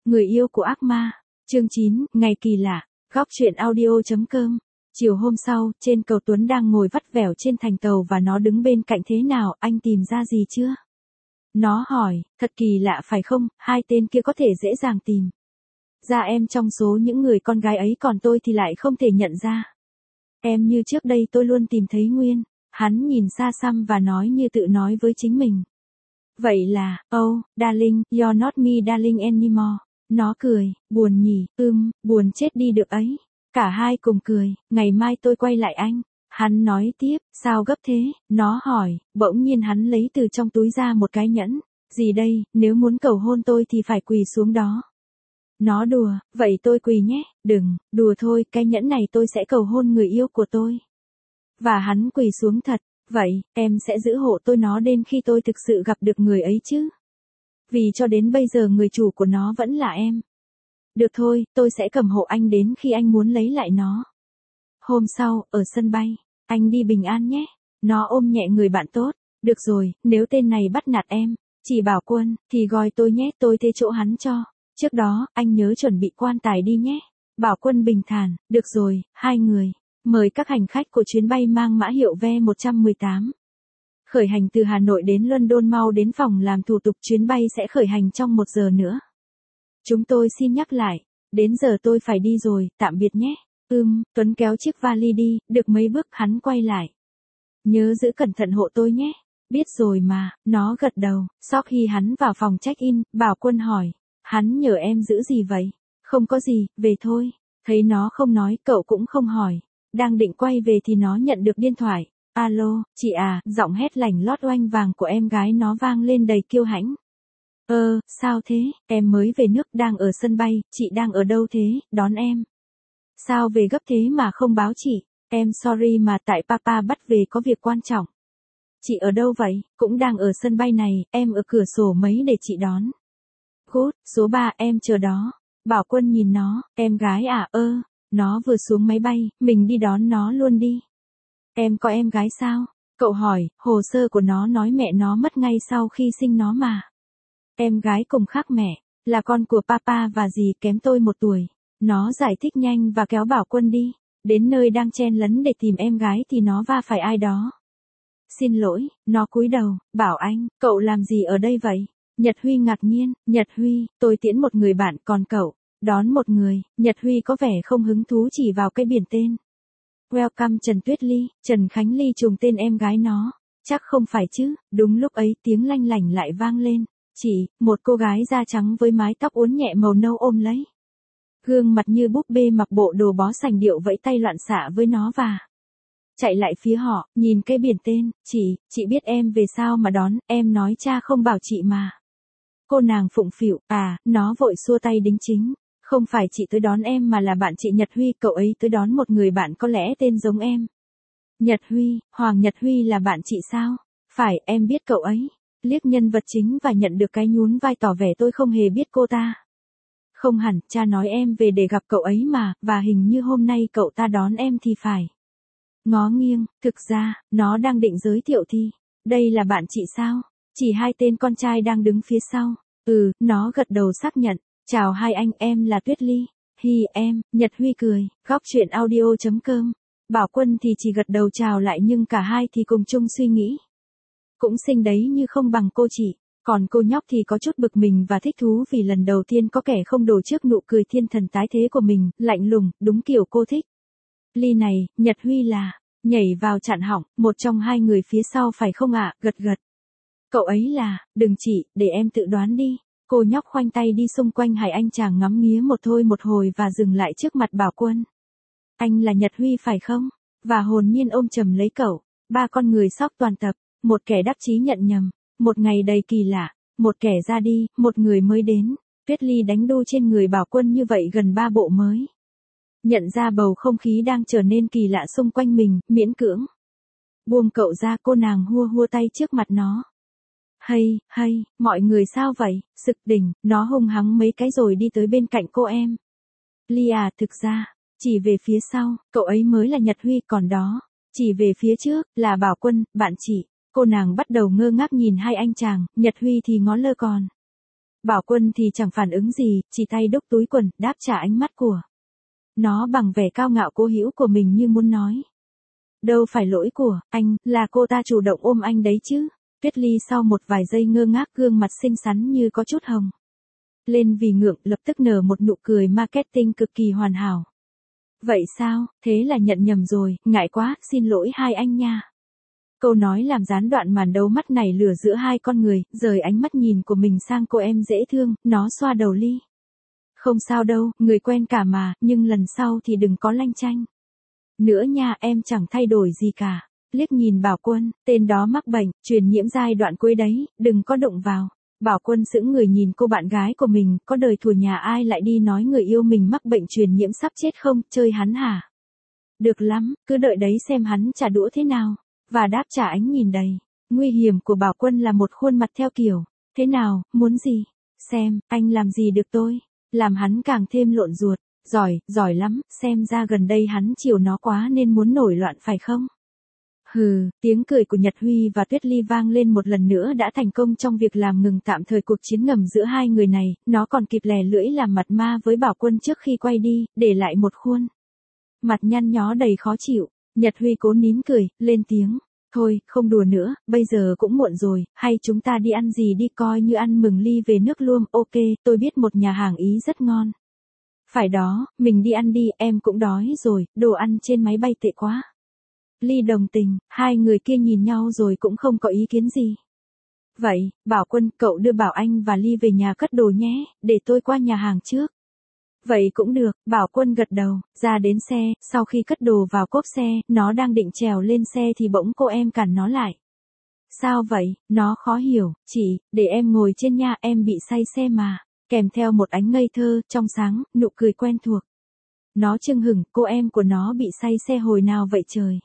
Người yêu của ác ma. Chương 9, ngày kỳ lạ. Góc truyện audio.com. Chiều hôm sau, trên cầu Tuấn đang ngồi vắt vẻo trên thành tàu và nó đứng bên cạnh. Thế nào, anh tìm ra gì chưa? Nó hỏi, thật kỳ lạ phải không, hai tên kia có thể dễ dàng tìm ra em trong số những người con gái ấy, còn tôi thì lại không thể nhận ra em như trước đây. Tôi luôn tìm thấy Nguyên. Hắn nhìn xa xăm và nói như tự nói với chính mình. Vậy là, oh, darling, you're not me darling anymore. Nó cười, buồn nhỉ, buồn chết đi được ấy. Cả hai cùng cười, ngày mai tôi quay lại anh. Hắn nói tiếp, sao gấp thế? Nó hỏi, bỗng nhiên hắn lấy từ trong túi ra một cái nhẫn. Gì đây, nếu muốn cầu hôn tôi thì phải quỳ xuống đó. Nó đùa, vậy tôi quỳ nhé. Đừng, đùa thôi, cái nhẫn này tôi sẽ cầu hôn người yêu của tôi. Và hắn quỳ xuống thật. Vậy, em sẽ giữ hộ tôi nó đến khi tôi thực sự gặp được người ấy chứ? Vì cho đến bây giờ người chủ của nó vẫn là em. Được thôi, tôi sẽ cầm hộ anh đến khi anh muốn lấy lại nó. Hôm sau, ở sân bay, anh đi bình an nhé. Nó ôm nhẹ người bạn tốt. Được rồi, nếu tên này bắt nạt em, chỉ bảo Quân, thì gọi tôi nhé, tôi thế chỗ hắn cho. Trước đó, anh nhớ chuẩn bị quan tài đi nhé. Bảo Quân bình thản, được rồi, hai người. Mời các hành khách của chuyến bay mang mã hiệu V118. Khởi hành từ Hà Nội đến London, mau đến phòng làm thủ tục, chuyến bay sẽ khởi hành trong 1 giờ nữa. Chúng tôi xin nhắc lại, đến giờ tôi phải đi rồi, tạm biệt nhé. Tuấn kéo chiếc vali đi, được mấy bước hắn quay lại. Nhớ giữ cẩn thận hộ tôi nhé. Biết rồi mà, nó gật đầu. Sau khi hắn vào phòng check-in, Bảo Quân hỏi, hắn nhờ em giữ gì vậy? Không có gì, về thôi. Thấy nó không nói, cậu cũng không hỏi. Đang định quay về thì nó nhận được điện thoại. Alo, chị à, giọng hét lảnh lót oanh vàng của em gái nó vang lên đầy kiêu hãnh. Sao thế, em mới về nước, đang ở sân bay, chị đang ở đâu thế, đón em. Sao về gấp thế mà không báo chị? Em sorry mà tại papa bắt về có việc quan trọng. Chị ở đâu vậy? Cũng đang ở sân bay này, em ở cửa sổ mấy để chị đón. Good, số 3 em chờ đó. Bảo Quân nhìn nó, em gái à, nó vừa xuống máy bay, mình đi đón nó luôn đi. Em có em gái sao? Cậu hỏi, hồ sơ của nó nói mẹ nó mất ngay sau khi sinh nó mà. Em gái cùng khác mẹ, là con của papa và dì kém tôi 1 tuổi. Nó giải thích nhanh và kéo Bảo Quân đi. Đến nơi đang chen lấn để tìm em gái thì nó va phải ai đó. Xin lỗi, nó cúi đầu, bảo anh, cậu làm gì ở đây vậy? Nhật Huy ngạc nhiên, Nhật Huy, tôi tiễn một người bạn, còn cậu, đón một người. Nhật Huy có vẻ không hứng thú, chỉ vào cái biển tên. Welcome Trần Tuyết Ly. Trần Khánh Ly trùng tên em gái nó. Chắc không phải chứ? Đúng lúc ấy tiếng lanh lảnh lại vang lên. Chị, một cô gái da trắng với mái tóc uốn nhẹ màu nâu ôm lấy gương mặt như búp bê mặc bộ đồ bó sành điệu vẫy tay loạn xạ với nó và chạy lại phía họ, nhìn cái biển tên. Chị biết em về sao mà đón, em nói cha không bảo chị mà. Cô nàng phụng phịu, nó vội xua tay đính chính. Không phải chị tới đón em mà là bạn chị Nhật Huy, cậu ấy tới đón một người bạn có lẽ tên giống em. Nhật Huy, Hoàng Nhật Huy là bạn chị sao? Phải, em biết cậu ấy. Liếc nhân vật chính và nhận được cái nhún vai tỏ vẻ tôi không hề biết cô ta. Không hẳn, cha nói em về để gặp cậu ấy mà, và hình như hôm nay cậu ta đón em thì phải. Ngó nghiêng, thực ra, nó đang định giới thiệu thì. Đây là bạn chị sao? Chỉ hai tên con trai đang đứng phía sau. Nó gật đầu xác nhận. Chào hai anh, em là Tuyết Ly. Hi em, Nhật Huy cười. Góc truyện audio.com. Bảo Quân thì chỉ gật đầu chào lại, nhưng cả hai thì cùng chung suy nghĩ. Cũng xinh đấy như không bằng cô chị. Còn cô nhóc thì có chút bực mình và thích thú vì lần đầu tiên có kẻ không đổ trước nụ cười thiên thần tái thế của mình, lạnh lùng, đúng kiểu cô thích. Ly này, Nhật Huy là, nhảy vào chặn họng, một trong hai người phía sau phải không ạ, gật gật. Cậu ấy là, đừng chị, để em tự đoán đi. Cô nhóc khoanh tay đi xung quanh hai anh chàng ngắm nghía một hồi và dừng lại trước mặt Bảo Quân. Anh là Nhật Huy phải không? Và hồn nhiên ôm chầm lấy cậu. 3 con người sóc toàn tập, một kẻ đắc chí nhận nhầm, một ngày đầy kỳ lạ, một kẻ ra đi, một người mới đến. Tuyết Ly đánh đu trên người Bảo Quân như vậy gần 3 bộ mới. Nhận ra bầu không khí đang trở nên kỳ lạ xung quanh mình, miễn cưỡng buông cậu ra, cô nàng hua tay trước mặt nó. Hay, mọi người sao vậy? Sực đỉnh, nó hung hắng mấy cái rồi đi tới bên cạnh cô em. Ly à, thực ra, chỉ về phía sau, cậu ấy mới là Nhật Huy, còn đó, chỉ về phía trước, là Bảo Quân, bạn chị. Cô nàng bắt đầu ngơ ngác nhìn hai anh chàng, Nhật Huy thì ngó lơ còn. Bảo Quân thì chẳng phản ứng gì, chỉ tay đúc túi quần, đáp trả ánh mắt của nó bằng vẻ cao ngạo cố hữu của mình như muốn nói. Đâu phải lỗi của anh, là cô ta chủ động ôm anh đấy chứ. Tuyết Ly sau một vài giây ngơ ngác, gương mặt xinh xắn như có chút hồng lên vì ngượng, lập tức nở một nụ cười marketing cực kỳ hoàn hảo. Vậy sao, thế là nhận nhầm rồi, ngại quá, xin lỗi hai anh nha. Câu nói làm gián đoạn màn đấu mắt này lửa giữa hai con người, rời ánh mắt nhìn của mình sang cô em dễ thương, nó xoa đầu Ly. Không sao đâu, người quen cả mà, nhưng lần sau thì đừng có lanh chanh nữa nha, em chẳng thay đổi gì cả. Liếc nhìn Bảo Quân, tên đó mắc bệnh, truyền nhiễm giai đoạn cuối đấy, đừng có đụng vào. Bảo Quân sững người nhìn cô bạn gái của mình, có đời thùa nhà ai lại đi nói người yêu mình mắc bệnh truyền nhiễm sắp chết không, chơi hắn hả? Được lắm, cứ đợi đấy xem hắn trả đũa thế nào. Và đáp trả ánh nhìn đầy nguy hiểm của Bảo Quân là một khuôn mặt theo kiểu, thế nào, muốn gì? Xem, anh làm gì được tôi? Làm hắn càng thêm lộn ruột. Giỏi lắm, xem ra gần đây hắn chiều nó quá nên muốn nổi loạn phải không? Hừ, tiếng cười của Nhật Huy và Tuyết Ly vang lên một lần nữa đã thành công trong việc làm ngừng tạm thời cuộc chiến ngầm giữa hai người này, nó còn kịp lè lưỡi làm mặt ma với Bảo Quân trước khi quay đi, để lại một khuôn mặt nhăn nhó đầy khó chịu. Nhật Huy cố nín cười, lên tiếng. Thôi, không đùa nữa, bây giờ cũng muộn rồi, hay chúng ta đi ăn gì đi, coi như ăn mừng Ly về nước luôn. Ok, tôi biết một nhà hàng Ý rất ngon. Phải đó, mình đi ăn đi, em cũng đói rồi, đồ ăn trên máy bay tệ quá. Ly đồng tình, hai người kia nhìn nhau rồi cũng không có ý kiến gì. Vậy, Bảo Quân, cậu đưa Bảo Anh và Ly về nhà cất đồ nhé, để tôi qua nhà hàng trước. Vậy cũng được, Bảo Quân gật đầu, ra đến xe, sau khi cất đồ vào cốp xe, nó đang định trèo lên xe thì bỗng cô em cản nó lại. Sao vậy, nó khó hiểu, chị, để em ngồi trên nha, em bị say xe mà. Kèm theo một ánh ngây thơ, trong sáng, nụ cười quen thuộc. Nó chưng hửng, cô em của nó bị say xe hồi nào vậy trời?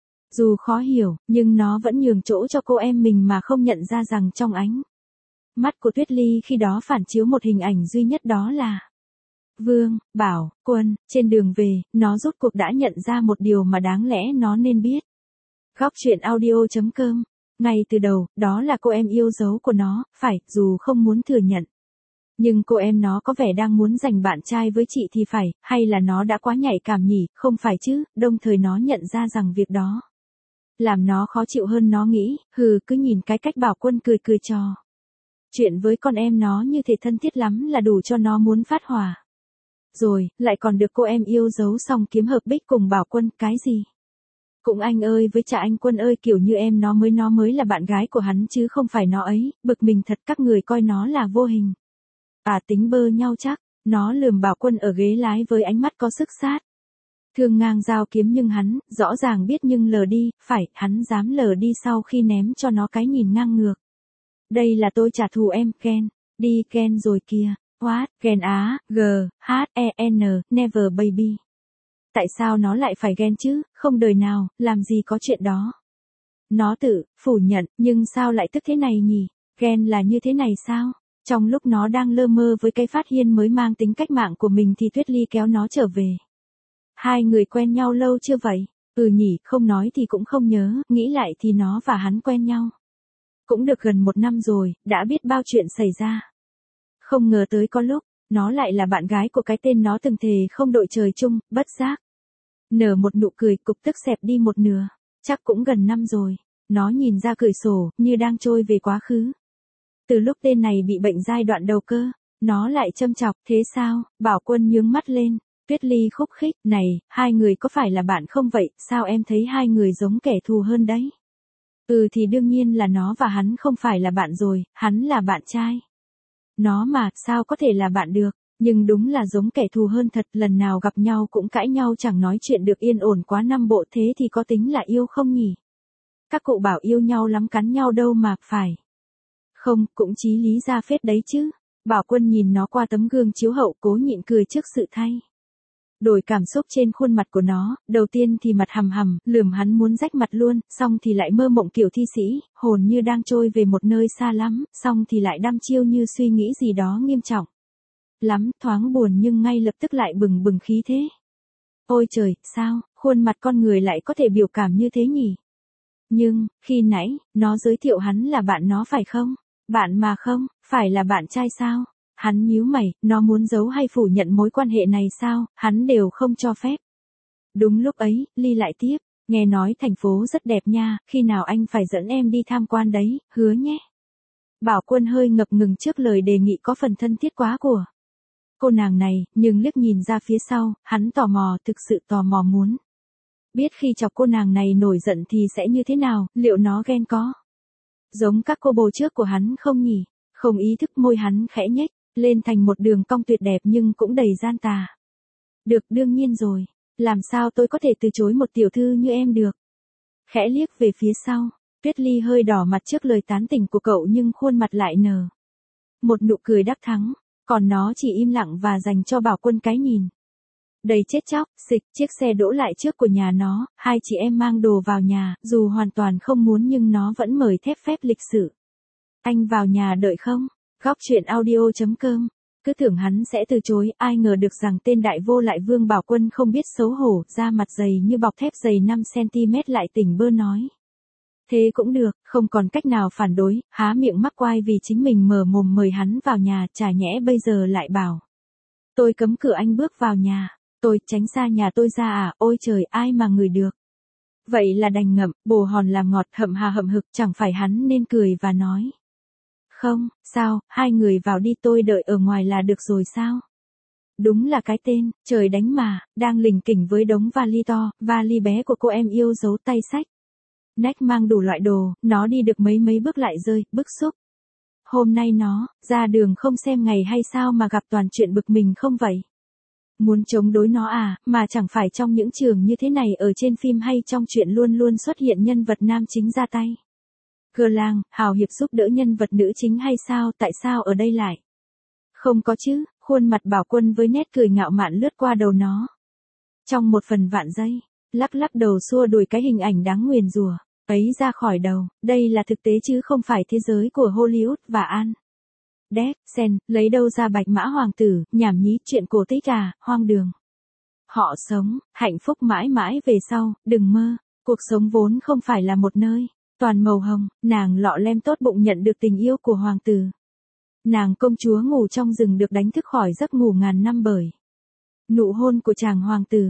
Dù khó hiểu, nhưng nó vẫn nhường chỗ cho cô em mình mà không nhận ra rằng trong ánh mắt của Tuyết Ly khi đó phản chiếu một hình ảnh duy nhất, đó là Vương, Bảo, Quân. Trên đường về, nó rốt cuộc đã nhận ra một điều mà đáng lẽ nó nên biết. Góc truyện audio.com. Ngay từ đầu, đó là cô em yêu dấu của nó, phải, dù không muốn thừa nhận. Nhưng cô em nó có vẻ đang muốn giành bạn trai với chị thì phải, hay là nó đã quá nhạy cảm nhỉ, không phải chứ, đồng thời nó nhận ra rằng việc đó làm nó khó chịu hơn nó nghĩ, cứ nhìn cái cách Bảo Quân cười trò chuyện với con em nó như thể thân thiết lắm là đủ cho nó muốn phát hỏa. Rồi, lại còn được cô em yêu dấu xong kiếm hợp bích cùng Bảo Quân, cái gì? Cũng anh ơi với chả anh Quân ơi, kiểu như em nó mới là bạn gái của hắn chứ không phải nó ấy, bực mình thật, các người coi nó là vô hình. Tính bơ nhau chắc, nó lườm Bảo Quân ở ghế lái với ánh mắt có sức sát. Thương ngang dao kiếm nhưng hắn, rõ ràng biết nhưng lờ đi, phải, hắn dám lờ đi sau khi ném cho nó cái nhìn ngang ngược. Đây là tôi trả thù em, Ken, đi Ken rồi kìa, what, Ken á, G-H-E-N, never baby. Tại sao nó lại phải ghen chứ, không đời nào, làm gì có chuyện đó. Nó tự phủ nhận, nhưng sao lại tức thế này nhỉ, ghen là như thế này sao? Trong lúc nó đang lơ mơ với cái phát hiện mới mang tính cách mạng của mình thì Tuyết Ly kéo nó trở về. Hai người quen nhau lâu chưa vậy? Nhỉ, không nói thì cũng không nhớ, nghĩ lại thì nó và hắn quen nhau cũng được gần 1 năm rồi, đã biết bao chuyện xảy ra. Không ngờ tới có lúc, nó lại là bạn gái của cái tên nó từng thề không đội trời chung, bất giác nở một nụ cười, cục tức xẹp đi một nửa. Chắc cũng gần năm rồi. Nó nhìn ra cửa sổ, như đang trôi về quá khứ. Từ lúc tên này bị bệnh giai đoạn đầu cơ, nó lại châm chọc, thế sao? Bảo Quân nhướng mắt lên. Tuyết Ly khúc khích, này, hai người có phải là bạn không vậy, sao em thấy hai người giống kẻ thù hơn đấy? Thì đương nhiên là nó và hắn không phải là bạn rồi, hắn là bạn trai. Nó mà, sao có thể là bạn được, nhưng đúng là giống kẻ thù hơn thật, lần nào gặp nhau cũng cãi nhau chẳng nói chuyện được yên ổn quá 5 bộ, thế thì có tính là yêu không nhỉ? Các cụ bảo yêu nhau lắm cắn nhau đâu mà, phải. Không, cũng chí lý ra phết đấy chứ. Bảo Quân nhìn nó qua tấm gương chiếu hậu, cố nhịn cười trước sự thay đổi cảm xúc trên khuôn mặt của nó, đầu tiên thì mặt hầm hầm, lườm hắn muốn rách mặt luôn, xong thì lại mơ mộng kiểu thi sĩ, hồn như đang trôi về một nơi xa lắm, xong thì lại đăm chiêu như suy nghĩ gì đó nghiêm trọng lắm, thoáng buồn nhưng ngay lập tức lại bừng bừng khí thế. Ôi trời, sao, khuôn mặt con người lại có thể biểu cảm như thế nhỉ? Nhưng, khi nãy, nó giới thiệu hắn là bạn nó phải không? Bạn mà không, phải là bạn trai sao? Hắn nhíu mày, nó muốn giấu hay phủ nhận mối quan hệ này sao, hắn đều không cho phép. Đúng lúc ấy, Ly lại tiếp, nghe nói thành phố rất đẹp nha, khi nào anh phải dẫn em đi tham quan đấy, hứa nhé. Bảo Quân hơi ngập ngừng trước lời đề nghị có phần thân thiết quá của cô nàng này, nhưng liếc nhìn ra phía sau, hắn tò mò, thực sự tò mò muốn biết khi chọc cô nàng này nổi giận thì sẽ như thế nào, liệu nó ghen có giống các cô bồ trước của hắn không nhỉ? Không ý thức môi hắn khẽ nhếch lên thành một đường cong tuyệt đẹp nhưng cũng đầy gian tà. Được, đương nhiên rồi, làm sao tôi có thể từ chối một tiểu thư như em được? Khẽ liếc về phía sau, Tuyết Ly hơi đỏ mặt trước lời tán tỉnh của cậu nhưng khuôn mặt lại nở một nụ cười đắc thắng, còn nó chỉ im lặng và dành cho Bảo Quân cái nhìn đầy chết chóc. Xịch, chiếc xe đỗ lại trước của nhà nó, hai chị em mang đồ vào nhà, dù hoàn toàn không muốn nhưng nó vẫn mời thép phép lịch sự. Anh vào nhà đợi không? Góc truyện audio.com. Cứ tưởng hắn sẽ từ chối, ai ngờ được rằng tên đại vô lại Vương Bảo Quân không biết xấu hổ, da mặt dày như bọc thép dày 5cm lại tỉnh bơ nói. Thế cũng được, không còn cách nào phản đối, há miệng mắc oai vì chính mình mở mồm mời hắn vào nhà, chả nhẽ bây giờ lại bảo. Tôi cấm cửa anh bước vào nhà, tôi tránh xa nhà tôi ra à, ôi trời, ai mà ngửi được. Vậy là đành ngậm, bồ hòn làm ngọt, hậm hà hậm hực, chẳng phải hắn nên cười và nói. Không, sao, hai người vào đi, tôi đợi ở ngoài là được rồi sao? Đúng là cái tên, trời đánh mà, đang lình kỉnh với đống vali to, vali bé của cô em yêu giấu tay xách. Nách mang đủ loại đồ, nó đi được mấy bước lại rơi, bức xúc. Hôm nay nó, ra đường không xem ngày hay sao mà gặp toàn chuyện bực mình không vậy? Muốn chống đối nó à, mà chẳng phải trong những trường như thế này ở trên phim hay trong chuyện luôn luôn xuất hiện nhân vật nam chính ra tay. Cơ lang, hào hiệp giúp đỡ nhân vật nữ chính hay sao, tại sao ở đây lại? Không có chứ, khuôn mặt Bảo Quân với nét cười ngạo mạn lướt qua đầu nó. Trong một phần vạn giây, lắc lắc đầu xua đuổi cái hình ảnh đáng nguyền rủa ấy ra khỏi đầu, đây là thực tế chứ không phải thế giới của Hollywood và An. Đét, Sen, lấy đâu ra bạch mã hoàng tử, nhảm nhí, chuyện cổ tích à, hoang đường. Họ sống, hạnh phúc mãi mãi về sau, đừng mơ, cuộc sống vốn không phải là một nơi, toàn màu hồng, nàng lọ lem tốt bụng nhận được tình yêu của hoàng tử. Nàng công chúa ngủ trong rừng được đánh thức khỏi giấc ngủ ngàn năm bởi nụ hôn của chàng hoàng tử,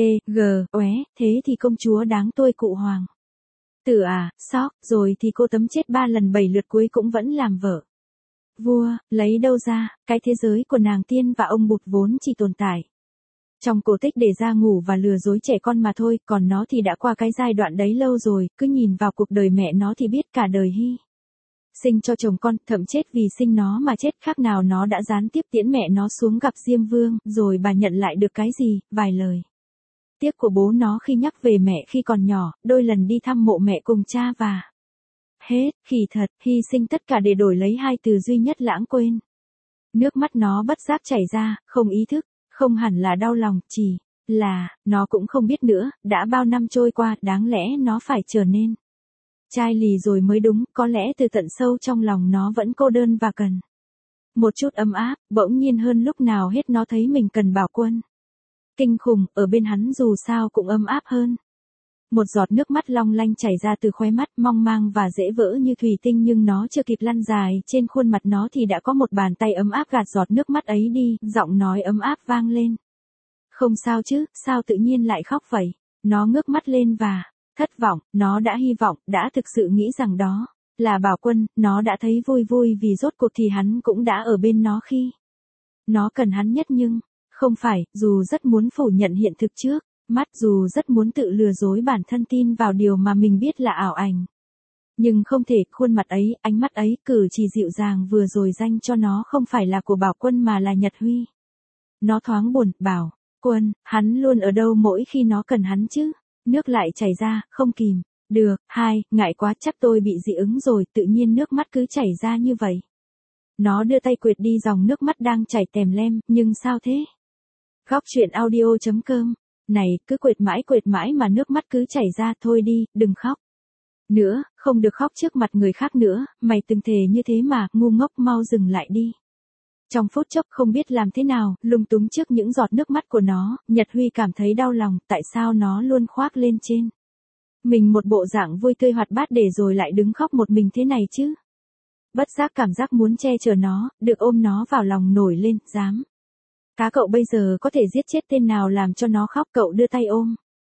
oé, thế thì công chúa đáng tôi cụ hoàng tử à, sóc, rồi thì cô tấm chết 3 lần 7 lượt cuối cũng vẫn làm vợ vua, lấy đâu ra, cái thế giới của nàng tiên và ông Bụt vốn chỉ tồn tại trong cổ tích để ra ngủ và lừa dối trẻ con mà thôi, còn nó thì đã qua cái giai đoạn đấy lâu rồi, cứ nhìn vào cuộc đời mẹ nó thì biết cả đời hy sinh cho chồng con, thậm chết vì sinh nó mà chết, khác nào nó đã gián tiếp tiễn mẹ nó xuống gặp Diêm Vương, rồi bà nhận lại được cái gì, vài lời tiếc của bố nó khi nhắc về mẹ khi còn nhỏ, đôi lần đi thăm mộ mẹ cùng cha và hết, khỉ thật, hy sinh tất cả để đổi lấy hai từ duy nhất lãng quên. Nước mắt nó bất giác chảy ra, không ý thức, không hẳn là đau lòng, chỉ là, nó cũng không biết nữa, đã bao năm trôi qua, đáng lẽ nó phải trở nên chai lì rồi mới đúng, có lẽ từ tận sâu trong lòng nó vẫn cô đơn và cần một chút ấm áp, bỗng nhiên hơn lúc nào hết nó thấy mình cần Bảo Quân. Kinh khủng, ở bên hắn dù sao cũng ấm áp hơn. Một giọt nước mắt long lanh chảy ra từ khóe mắt, mong mang và dễ vỡ như thủy tinh, nhưng nó chưa kịp lăn dài trên khuôn mặt nó thì đã có một bàn tay ấm áp gạt giọt nước mắt ấy đi, giọng nói ấm áp vang lên. Không sao chứ, sao tự nhiên lại khóc vậy? Nó ngước mắt lên và thất vọng, nó đã hy vọng, đã thực sự nghĩ rằng đó là Bảo Quân, nó đã thấy vui vui vì rốt cuộc thì hắn cũng đã ở bên nó khi nó cần hắn nhất, nhưng không phải, dù rất muốn phủ nhận hiện thực trước mắt, dù rất muốn tự lừa dối bản thân tin vào điều mà mình biết là ảo ảnh. Nhưng không thể, khuôn mặt ấy, ánh mắt ấy, cử chỉ dịu dàng vừa rồi dành cho nó không phải là của Bảo Quân mà là Nhật Huy. Nó thoáng buồn, Bảo Quân, hắn luôn ở đâu mỗi khi nó cần hắn chứ? Nước lại chảy ra, không kìm được. Ngại quá, chắc tôi bị dị ứng rồi, tự nhiên nước mắt cứ chảy ra như vậy. Nó đưa tay quệt đi dòng nước mắt đang chảy tèm lem, nhưng sao thế? Góc truyện audio.com. Này, cứ quệt mãi mà nước mắt cứ chảy ra, thôi đi, đừng khóc nữa, không được khóc trước mặt người khác nữa, mày từng thề như thế mà, ngu ngốc, mau dừng lại đi. Trong phút chốc không biết làm thế nào, lung túng trước những giọt nước mắt của nó, Nhật Huy cảm thấy đau lòng, tại sao nó luôn khoác lên trên mình một bộ dạng vui tươi hoạt bát để rồi lại đứng khóc một mình thế này chứ? Bất giác cảm giác muốn che chở nó, được ôm nó vào lòng nổi lên, dám. Cá cậu bây giờ có thể giết chết tên nào làm cho nó khóc, cậu đưa tay ôm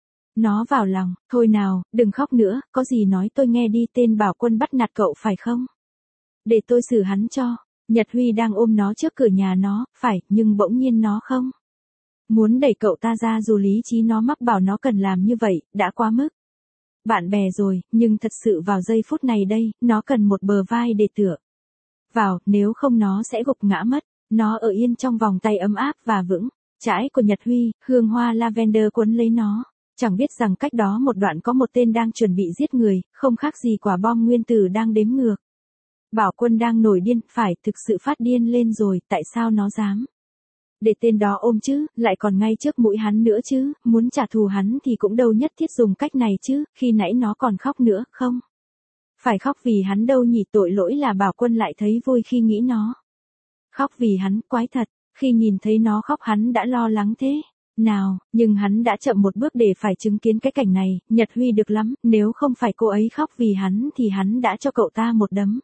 nó vào lòng, thôi nào, đừng khóc nữa, có gì nói tôi nghe đi, tên Bảo Quân bắt nạt cậu phải không? Để tôi xử hắn cho. Nhật Huy đang ôm nó trước cửa nhà nó, phải, nhưng bỗng nhiên nó không muốn đẩy cậu ta ra, dù lý trí nó mách bảo nó cần làm như vậy, đã quá mức. Bạn bè rồi, nhưng thật sự vào giây phút này đây, nó cần một bờ vai để tựa vào, nếu không nó sẽ gục ngã mất. Nó ở yên trong vòng tay ấm áp và vững chãi của Nhật Huy, hương hoa lavender cuốn lấy nó. Chẳng biết rằng cách đó một đoạn có một tên đang chuẩn bị giết người, không khác gì quả bom nguyên tử đang đếm ngược. Bảo Quân đang nổi điên, phải, thực sự phát điên lên rồi, tại sao nó dám để tên đó ôm chứ, lại còn ngay trước mũi hắn nữa chứ, muốn trả thù hắn thì cũng đâu nhất thiết dùng cách này chứ, khi nãy nó còn khóc nữa, không phải khóc vì hắn đâu nhỉ, tội lỗi là Bảo Quân lại thấy vui khi nghĩ nó khóc vì hắn, quái thật, khi nhìn thấy nó khóc hắn đã lo lắng thế nào, nhưng hắn đã chậm một bước để phải chứng kiến cái cảnh này. Nhật Huy được lắm, nếu không phải cô ấy khóc vì hắn thì hắn đã cho cậu ta một đấm.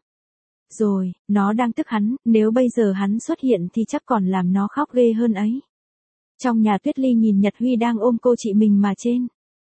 Rồi, nó đang tức hắn, nếu bây giờ hắn xuất hiện thì chắc còn làm nó khóc ghê hơn ấy. Trong nhà, Tuyết Ly nhìn Nhật Huy đang ôm cô chị mình mà trên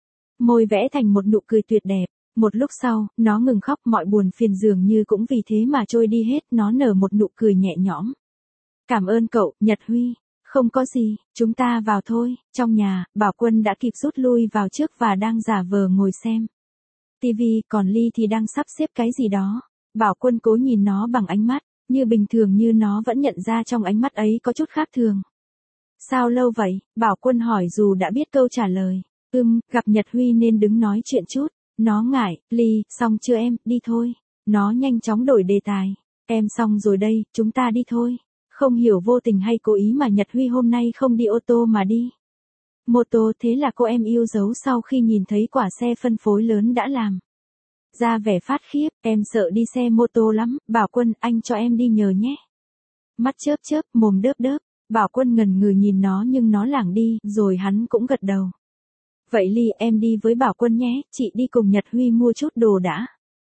môi vẽ thành một nụ cười tuyệt đẹp. Một lúc sau, nó ngừng khóc, mọi buồn phiền dường như cũng vì thế mà trôi đi hết, nó nở một nụ cười nhẹ nhõm. Cảm ơn cậu, Nhật Huy. Không có gì, chúng ta vào thôi. Trong nhà, Bảo Quân đã kịp rút lui vào trước và đang giả vờ ngồi xem tivi, còn Ly thì đang sắp xếp cái gì đó. Bảo Quân cố nhìn nó bằng ánh mắt như bình thường, như nó vẫn nhận ra trong ánh mắt ấy có chút khác thường. Sao lâu vậy? Bảo Quân hỏi dù đã biết câu trả lời. Gặp Nhật Huy nên đứng nói chuyện chút. Nó ngại. Ly, xong chưa em, đi thôi. Nó nhanh chóng đổi đề tài. Em xong rồi đây, chúng ta đi thôi. Không hiểu vô tình hay cố ý mà Nhật Huy hôm nay không đi ô tô mà đi mô tô, thế là cô em yêu dấu sau khi nhìn thấy quả xe phân phối lớn đã làm ra vẻ phát khiếp. Em sợ đi xe mô tô lắm, Bảo Quân, anh cho em đi nhờ nhé. Mắt chớp chớp, mồm đớp đớp. Bảo Quân ngần ngừ nhìn nó nhưng nó lảng đi, rồi hắn cũng gật đầu. Vậy Ly, em đi với Bảo Quân nhé, chị đi cùng Nhật Huy mua chút đồ đã.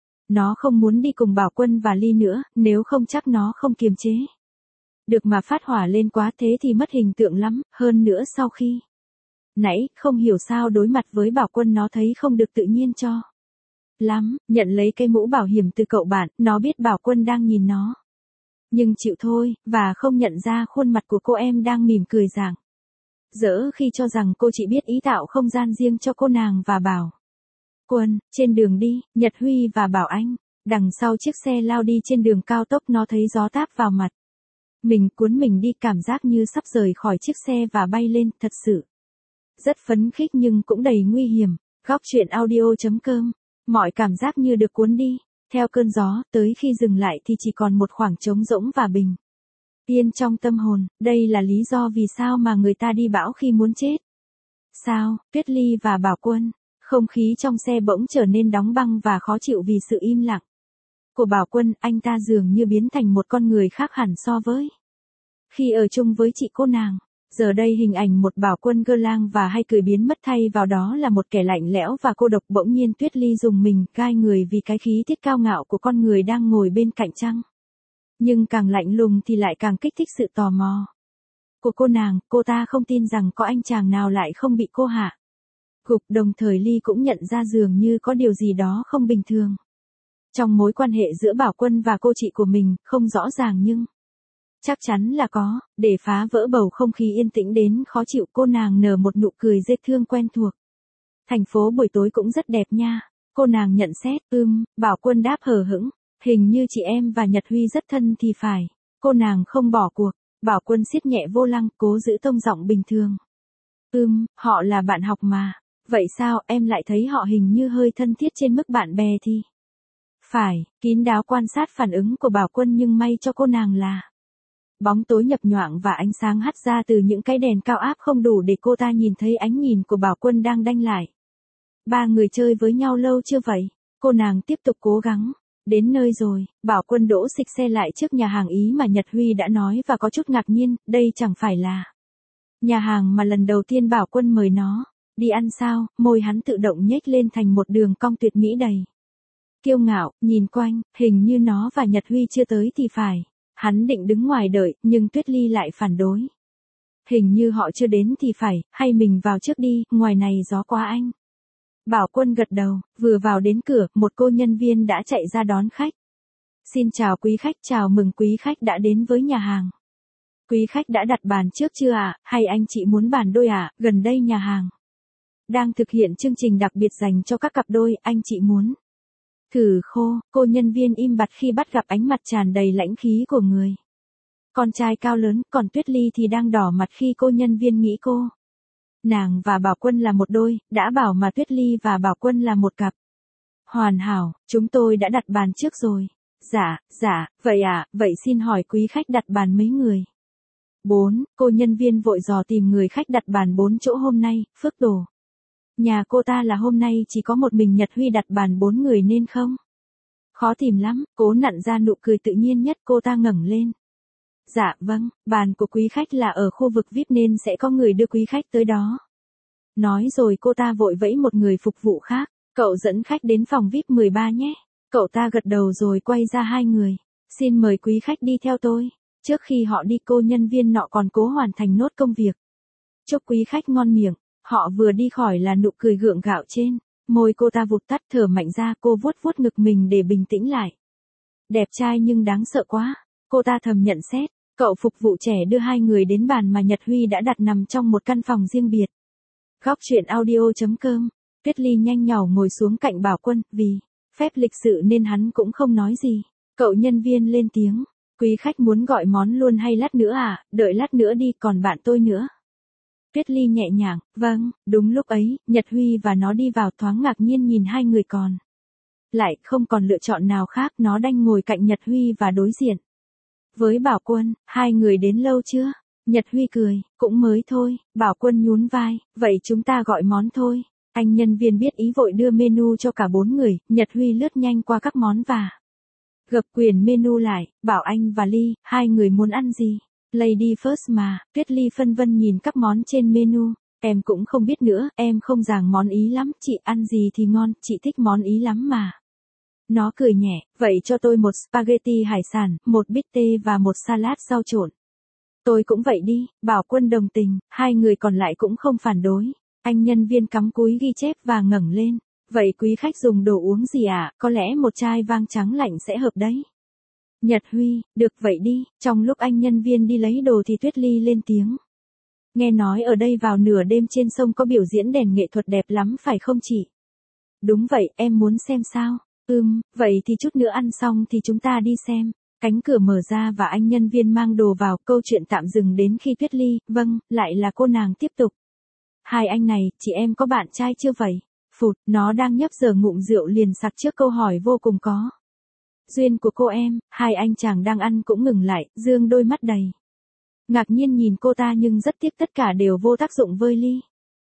Nó không muốn đi cùng Bảo Quân và Ly nữa, nếu không chắc nó không kiềm chế được mà phát hỏa lên quá, thế thì mất hình tượng lắm. Hơn nữa sau khi nãy, không hiểu sao đối mặt với Bảo Quân nó thấy không được tự nhiên cho lắm. Nhận lấy cái mũ bảo hiểm từ cậu bạn, nó biết Bảo Quân đang nhìn nó, nhưng chịu thôi, và không nhận ra khuôn mặt của cô em đang mỉm cười rạng rỡ khi cho rằng cô chỉ biết ý tạo không gian riêng cho cô nàng và Bảo Quân. Trên đường đi, Nhật Huy và Bảo Anh đằng sau chiếc xe lao đi trên đường cao tốc, nó thấy gió táp vào mặt mình, cuốn mình đi, cảm giác như sắp rời khỏi chiếc xe và bay lên, thật sự rất phấn khích nhưng cũng đầy nguy hiểm. Góc truyện audio.com, mọi cảm giác như được cuốn đi theo cơn gió, tới khi dừng lại thì chỉ còn một khoảng trống rỗng và bình yên trong tâm hồn. Đây là lý do vì sao mà người ta đi bão khi muốn chết. Sao? Tuyết Ly và Bảo Quân. Không khí trong xe bỗng trở nên đóng băng và khó chịu vì sự im lặng của Bảo Quân. Anh ta dường như biến thành một con người khác hẳn so với khi ở chung với chị cô nàng. Giờ đây hình ảnh một Bảo Quân gơ lang và hay cười biến mất, thay vào đó là một kẻ lạnh lẽo và cô độc. Bỗng nhiên Tuyết Ly rùng mình, gai người vì cái khí tiết cao ngạo của con người đang ngồi bên cạnh trăng. Nhưng càng lạnh lùng thì lại càng kích thích sự tò mò của cô nàng. Cô ta không tin rằng có anh chàng nào lại không bị cô hạ gục. Đồng thời Ly cũng nhận ra dường như có điều gì đó không bình thường trong mối quan hệ giữa Bảo Quân và cô chị của mình, không rõ ràng nhưng chắc chắn là có. Để phá vỡ bầu không khí yên tĩnh đến khó chịu, cô nàng nở một nụ cười dễ thương quen thuộc. Thành phố buổi tối cũng rất đẹp nha. Cô nàng nhận xét. Bảo Quân đáp hờ hững. Hình như chị em và Nhật Huy rất thân thì phải. Cô nàng không bỏ cuộc. Bảo Quân siết nhẹ vô lăng, cố giữ tông giọng bình thường. Họ là bạn học mà. Vậy sao, em lại thấy họ hình như hơi thân thiết trên mức bạn bè thì phải. Kín đáo quan sát phản ứng của Bảo Quân, nhưng may cho cô nàng là bóng tối nhập nhoạng và ánh sáng hắt ra từ những cái đèn cao áp không đủ để cô ta nhìn thấy ánh nhìn của Bảo Quân đang đanh lại. Ba người chơi với nhau lâu chưa vậy? Cô nàng tiếp tục cố gắng. Đến nơi rồi, Bảo Quân đỗ xịch xe lại trước nhà hàng Ý mà Nhật Huy đã nói và có chút ngạc nhiên, đây chẳng phải là nhà hàng mà lần đầu tiên Bảo Quân mời nó đi ăn sao? Môi hắn tự động nhếch lên thành một đường cong tuyệt mỹ đầy kiêu ngạo, nhìn quanh, hình như nó và Nhật Huy chưa tới thì phải. Hắn định đứng ngoài đợi, nhưng Tuyết Ly lại phản đối. Hình như họ chưa đến thì phải, hay mình vào trước đi, ngoài này gió quá anh. Bảo Quân gật đầu, vừa vào đến cửa, một cô nhân viên đã chạy ra đón khách. Xin chào quý khách, chào mừng quý khách đã đến với nhà hàng. Quý khách đã đặt bàn trước chưa ạ, hay anh chị muốn bàn đôi ạ, gần đây nhà hàng đang thực hiện chương trình đặc biệt dành cho các cặp đôi, anh chị muốn thử khô, cô nhân viên im bặt khi bắt gặp ánh mặt tràn đầy lãnh khí của người con trai cao lớn, còn Tuyết Ly thì đang đỏ mặt khi cô nhân viên nghĩ nàng và Bảo Quân là một đôi, đã bảo mà Tuyết Ly và Bảo Quân là một cặp. Hoàn hảo, chúng tôi đã đặt bàn trước rồi. Dạ, vậy vậy xin hỏi quý khách đặt bàn mấy người? 4, cô nhân viên vội dò tìm người khách đặt bàn 4 chỗ hôm nay, phước đồ. Nhà cô ta là hôm nay chỉ có một mình Nhật Huy đặt bàn 4 người nên không? Khó tìm lắm, cố nặn ra nụ cười tự nhiên nhất, cô ta ngẩng lên. Dạ vâng, bàn của quý khách là ở khu vực VIP nên sẽ có người đưa quý khách tới đó. Nói rồi cô ta vội vẫy một người phục vụ khác, cậu dẫn khách đến phòng VIP 13 nhé. Cậu ta gật đầu rồi quay ra 2 người. Xin mời quý khách đi theo tôi. Trước khi họ đi cô nhân viên nọ còn cố hoàn thành nốt công việc. Chúc quý khách ngon miệng. Họ vừa đi khỏi là nụ cười gượng gạo trên môi cô ta vụt tắt, thở mạnh ra, cô vuốt vuốt ngực mình để bình tĩnh lại. Đẹp trai nhưng đáng sợ quá. Cô ta thầm nhận xét. Cậu phục vụ trẻ đưa 2 người đến bàn mà Nhật Huy đã đặt nằm trong một căn phòng riêng biệt. Góc truyện audio.com. Tuyết Ly nhanh nhỏ ngồi xuống cạnh Bảo Quân, vì phép lịch sự nên hắn cũng không nói gì. Cậu nhân viên lên tiếng. Quý khách muốn gọi món luôn hay lát nữa à, đợi lát nữa đi, còn bạn tôi nữa. Tuyết Ly nhẹ nhàng, vâng, đúng lúc ấy, Nhật Huy và nó đi vào, thoáng ngạc nhiên nhìn 2 người còn lại, không còn lựa chọn nào khác, nó đành ngồi cạnh Nhật Huy và đối diện với Bảo Quân. 2 người đến lâu chưa? Nhật Huy cười, cũng mới thôi. Bảo Quân nhún vai, vậy chúng ta gọi món thôi. Anh nhân viên biết ý vội đưa menu cho cả 4 người, Nhật Huy lướt nhanh qua các món và gập quyển menu lại, bảo anh và Ly, 2 người muốn ăn gì? Lady first mà. Tuyết Ly phân vân nhìn các món trên menu. Em cũng không biết nữa, em không ràng món Ý lắm, chị ăn gì thì ngon, chị thích món Ý lắm mà. Nó cười nhẹ, vậy cho tôi một spaghetti hải sản, một bít tê và một salad rau trộn. Tôi cũng vậy đi, Bảo Quân đồng tình, 2 người còn lại cũng không phản đối. Anh nhân viên cắm cúi ghi chép và ngẩng lên. Vậy quý khách dùng đồ uống gì ạ? Có lẽ một chai vang trắng lạnh sẽ hợp đấy. Nhật Huy, được vậy đi. Trong lúc anh nhân viên đi lấy đồ thì Tuyết Ly lên tiếng. Nghe nói ở đây vào nửa đêm trên sông có biểu diễn đèn nghệ thuật đẹp lắm phải không chị? Đúng vậy, em muốn xem sao? Vậy thì chút nữa ăn xong thì chúng ta đi xem. Cánh cửa mở ra và anh nhân viên mang đồ vào, câu chuyện tạm dừng đến khi Tuyết Ly, vâng, lại là cô nàng tiếp tục. 2 anh này, chị em có bạn trai chưa vậy? Phụt, nó đang nhấp giờ ngụm rượu liền sặc trước câu hỏi vô cùng có duyên của cô em. 2 anh chàng đang ăn cũng ngừng lại, dương đôi mắt đầy ngạc nhiên nhìn cô ta, nhưng rất tiếc tất cả đều vô tác dụng với Ly.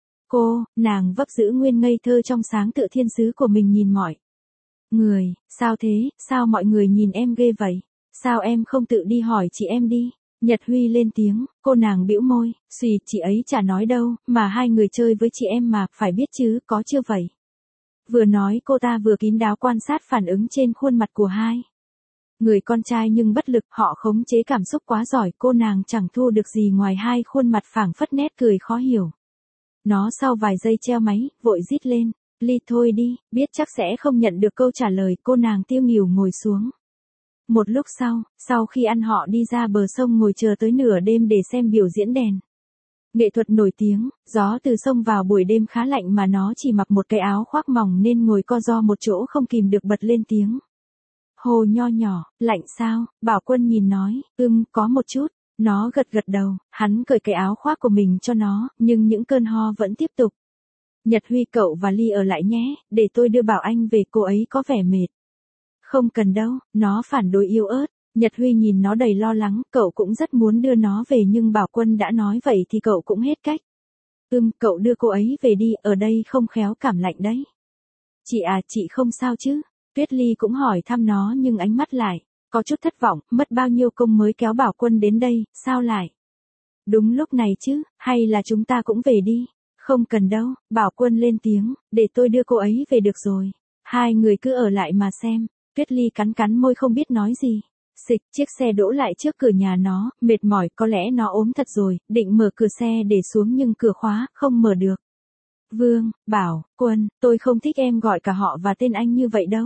Nàng vấp giữ nguyên ngây thơ trong sáng tự thiên sứ của mình nhìn mọi người. Sao thế, sao mọi người nhìn em ghê vậy? Sao em không tự đi hỏi chị em đi? Nhật Huy lên tiếng, cô nàng bĩu môi, xùy, chị ấy chả nói đâu, mà 2 người chơi với chị em mà, phải biết chứ, có chưa vậy? Vừa nói cô ta vừa kín đáo quan sát phản ứng trên khuôn mặt của 2 người con trai nhưng bất lực, họ khống chế cảm xúc quá giỏi, cô nàng chẳng thu được gì ngoài 2 khuôn mặt phảng phất nét cười khó hiểu. Nó sau vài giây treo máy, vội rít lên, Ly thôi đi, biết chắc sẽ không nhận được câu trả lời, cô nàng tiêu nghỉu ngồi xuống. Một lúc sau khi ăn họ đi ra bờ sông ngồi chờ tới nửa đêm để xem biểu diễn đèn nghệ thuật nổi tiếng. Gió từ sông vào buổi đêm khá lạnh mà nó chỉ mặc một cái áo khoác mỏng nên ngồi co ro một chỗ không kìm được bật lên tiếng. Hồ nho nhỏ, lạnh sao? Bảo Quân nhìn nói, có một chút. Nó gật đầu, hắn cởi cái áo khoác của mình cho nó, nhưng những cơn ho vẫn tiếp tục. Nhật Huy, cậu và Ly ở lại nhé, để tôi đưa Bảo Anh về, cô ấy có vẻ mệt. Không cần đâu, nó phản đối yếu ớt. Nhật Huy nhìn nó đầy lo lắng, cậu cũng rất muốn đưa nó về nhưng Bảo Quân đã nói vậy thì cậu cũng hết cách. Cậu đưa cô ấy về đi, ở đây không khéo cảm lạnh đấy. Chị à, chị không sao chứ? Tuyết Ly cũng hỏi thăm nó nhưng ánh mắt lại có chút thất vọng, mất bao nhiêu công mới kéo Bảo Quân đến đây, sao lại đúng lúc này chứ, hay là chúng ta cũng về đi? Không cần đâu, Bảo Quân lên tiếng, để tôi đưa cô ấy về được rồi. Hai người cứ ở lại mà xem. Tuyết Ly cắn cắn môi không biết nói gì. Xịch, chiếc xe đỗ lại trước cửa nhà nó, mệt mỏi, có lẽ nó ốm thật rồi, định mở cửa xe để xuống nhưng cửa khóa, không mở được. Vương, Bảo, Quân, tôi không thích em gọi cả họ và tên anh như vậy đâu.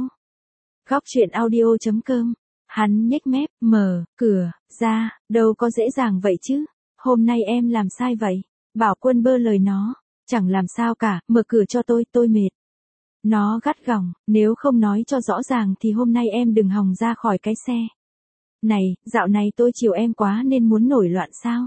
Góc truyện audio.com. Hắn nhếch mép, mở cửa ra, đâu có dễ dàng vậy chứ. Hôm nay em làm sai vậy. Bảo Quân bơ lời nó, chẳng làm sao cả, mở cửa cho tôi mệt. Nó gắt gỏng, nếu không nói cho rõ ràng thì hôm nay em đừng hòng ra khỏi cái xe. Này, dạo này tôi chiều em quá nên muốn nổi loạn sao?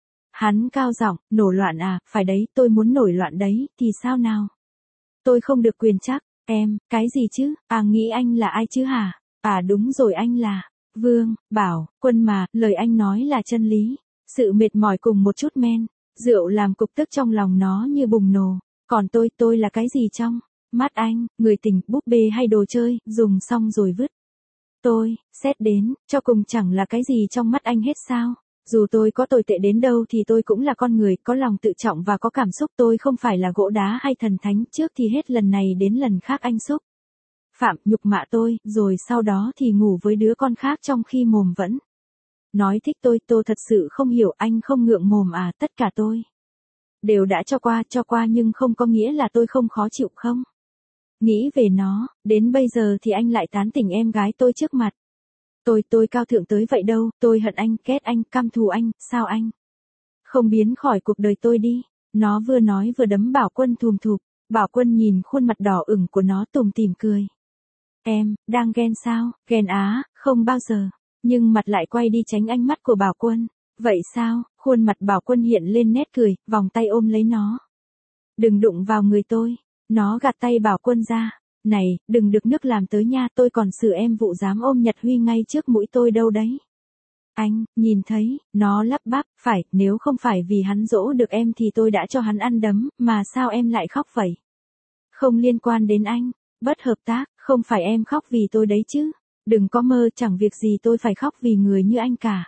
Hắn cao giọng, nổi loạn à, phải đấy, tôi muốn nổi loạn đấy, thì sao nào? Tôi không được quyền chắc, em, cái gì chứ, nghĩ anh là ai chứ hả? Đúng rồi, anh là Vương, Bảo, Quân mà, lời anh nói là chân lý. Sự mệt mỏi cùng một chút men, rượu làm cục tức trong lòng nó như bùng nổ. Còn tôi là cái gì trong mắt anh, người tình, búp bê hay đồ chơi, dùng xong rồi vứt. Tôi, xét đến, cho cùng chẳng là cái gì trong mắt anh hết sao? Dù tôi có tồi tệ đến đâu thì tôi cũng là con người, có lòng tự trọng và có cảm xúc, tôi không phải là gỗ đá hay thần thánh, trước thì hết lần này đến lần khác anh xúc phạm, nhục mạ tôi, rồi sau đó thì ngủ với đứa con khác trong khi mồm vẫn nói thích tôi thật sự không hiểu, anh không ngượng mồm à, tất cả tôi đều đã cho qua nhưng không có nghĩa là tôi không khó chịu không? Nghĩ về nó, đến bây giờ thì anh lại tán tỉnh em gái tôi trước mặt. Tôi cao thượng tới vậy đâu, tôi hận anh, ghét anh, căm thù anh, sao anh không biến khỏi cuộc đời tôi đi. Nó vừa nói vừa đấm Bảo Quân thùm thụp. Bảo Quân nhìn khuôn mặt đỏ ửng của nó tủm tỉm cười. Em, đang ghen sao? Ghen á, không bao giờ. Nhưng mặt lại quay đi tránh ánh mắt của Bảo Quân. Vậy sao? Khuôn mặt Bảo Quân hiện lên nét cười, vòng tay ôm lấy nó. Đừng đụng vào người tôi. Nó gạt tay Bảo Quân ra. Này, đừng được nước làm tới nha, tôi còn xử em vụ dám ôm Nhật Huy ngay trước mũi tôi đâu đấy. Anh, nhìn thấy, nó lắp bắp, phải, nếu không phải vì hắn dỗ được em thì tôi đã cho hắn ăn đấm, mà sao em lại khóc vậy? Không liên quan đến anh, bất hợp tác, không phải em khóc vì tôi đấy chứ. Đừng có mơ, chẳng việc gì tôi phải khóc vì người như anh cả.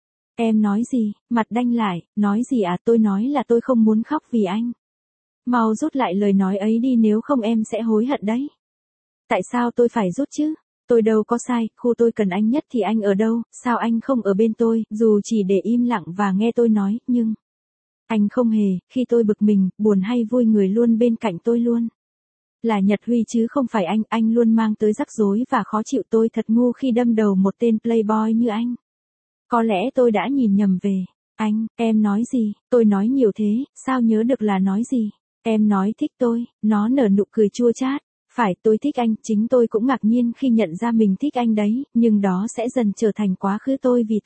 Em nói gì, mặt đanh lại, nói gì à, tôi nói là tôi không muốn khóc vì anh. Mau rút lại lời nói ấy đi nếu không em sẽ hối hận đấy. Tại sao tôi phải rút chứ? Tôi đâu có sai, khu tôi cần anh nhất thì anh ở đâu, sao anh không ở bên tôi, dù chỉ để im lặng và nghe tôi nói, nhưng anh không hề, khi tôi bực mình, buồn hay vui người luôn bên cạnh tôi luôn. Là Nhật Huy chứ không phải anh luôn mang tới rắc rối và khó chịu, tôi thật ngu khi đâm đầu một tên playboy như anh. Có lẽ tôi đã nhìn nhầm về anh, em nói gì, tôi nói nhiều thế, sao nhớ được là nói gì, em nói thích tôi, nó nở nụ cười chua chát. Phải, tôi thích anh, chính tôi cũng ngạc nhiên khi nhận ra mình thích anh đấy, nhưng đó sẽ dần trở thành quá khứ tôi vì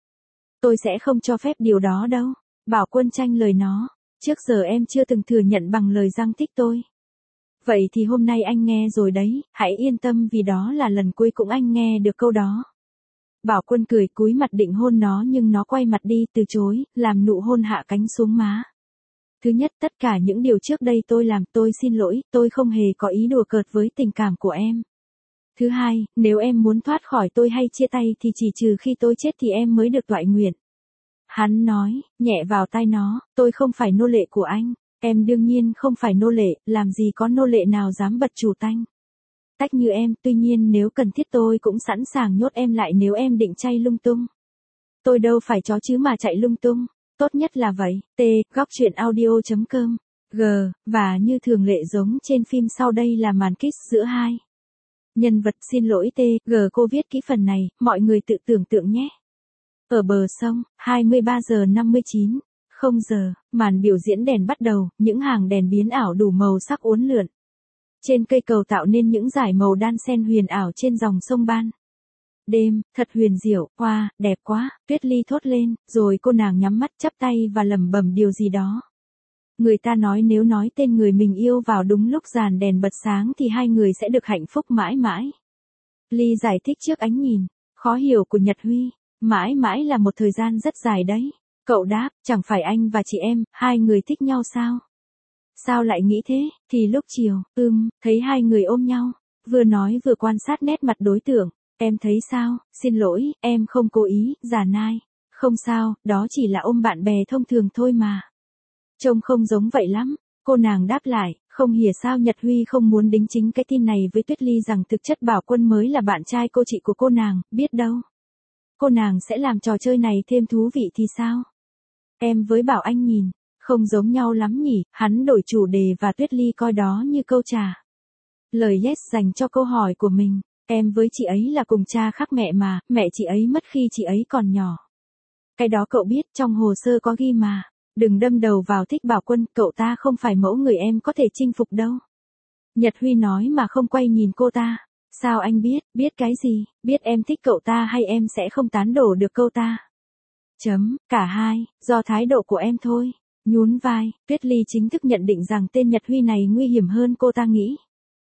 tôi sẽ không cho phép điều đó đâu. Bảo Quân tranh lời nó, trước giờ em chưa từng thừa nhận bằng lời rằng thích tôi. Vậy thì hôm nay anh nghe rồi đấy, hãy yên tâm vì đó là lần cuối cùng anh nghe được câu đó. Bảo Quân cười cúi mặt định hôn nó nhưng nó quay mặt đi từ chối, làm nụ hôn hạ cánh xuống má. Thứ nhất, tất cả những điều trước đây tôi làm, tôi xin lỗi, tôi không hề có ý đùa cợt với tình cảm của em. Thứ hai, nếu em muốn thoát khỏi tôi hay chia tay thì chỉ trừ khi tôi chết thì em mới được toại nguyện. Hắn nói, nhẹ vào tai nó, tôi không phải nô lệ của anh, em đương nhiên không phải nô lệ, làm gì có nô lệ nào dám bật chủ tanh tách như em, tuy nhiên nếu cần thiết tôi cũng sẵn sàng nhốt em lại nếu em định chay lung tung. Tôi đâu phải chó chứ mà chạy lung tung. Tốt nhất là vậy. T. Góc truyện audio.com. G. Và như thường lệ giống trên phim sau đây là màn kiss giữa hai nhân vật. Xin lỗi T. G. Cô viết kỹ phần này, mọi người tự tưởng tượng nhé. Ở bờ sông, 23 giờ 59, 0 giờ, màn biểu diễn đèn bắt đầu, những hàng đèn biến ảo đủ màu sắc uốn lượn trên cây cầu tạo nên những dải màu đan xen huyền ảo trên dòng sông ban đêm, thật huyền diệu, wow, đẹp quá, Tuyết Ly thốt lên, rồi cô nàng nhắm mắt chắp tay và lẩm bẩm điều gì đó. Người ta nói nếu nói tên người mình yêu vào đúng lúc dàn đèn bật sáng thì hai người sẽ được hạnh phúc mãi mãi. Ly giải thích trước ánh nhìn khó hiểu của Nhật Huy, mãi mãi là một thời gian rất dài đấy. Cậu đáp, chẳng phải anh và chị em, hai người thích nhau sao? Sao lại nghĩ thế? Thì lúc chiều, thấy hai người ôm nhau, vừa nói vừa quan sát nét mặt đối tượng. Em thấy sao? Xin lỗi, em không cố ý, giả nai. Không sao, đó chỉ là ôm bạn bè thông thường thôi mà. Trông không giống vậy lắm. Cô nàng đáp lại, không hiểu sao Nhật Huy không muốn đính chính cái tin này với Tuyết Ly rằng thực chất Bảo Quân mới là bạn trai cô chị của cô nàng, biết đâu. Cô nàng sẽ làm trò chơi này thêm thú vị thì sao? Em với Bảo Anh nhìn, không giống nhau lắm nhỉ, hắn đổi chủ đề và Tuyết Ly coi đó như câu trả lời yes dành cho câu hỏi của mình. Em với chị ấy là cùng cha khác mẹ mà, mẹ chị ấy mất khi chị ấy còn nhỏ. Cái đó cậu biết, trong hồ sơ có ghi mà. Đừng đâm đầu vào thích Bảo Quân, cậu ta không phải mẫu người em có thể chinh phục đâu. Nhật Huy nói mà không quay nhìn cô ta. Sao anh biết cái gì, biết em thích cậu ta hay em sẽ không tán đổ được câu ta. Cả hai, do thái độ của em thôi. Nhún vai, Tuyết Ly chính thức nhận định rằng tên Nhật Huy này nguy hiểm hơn cô ta nghĩ.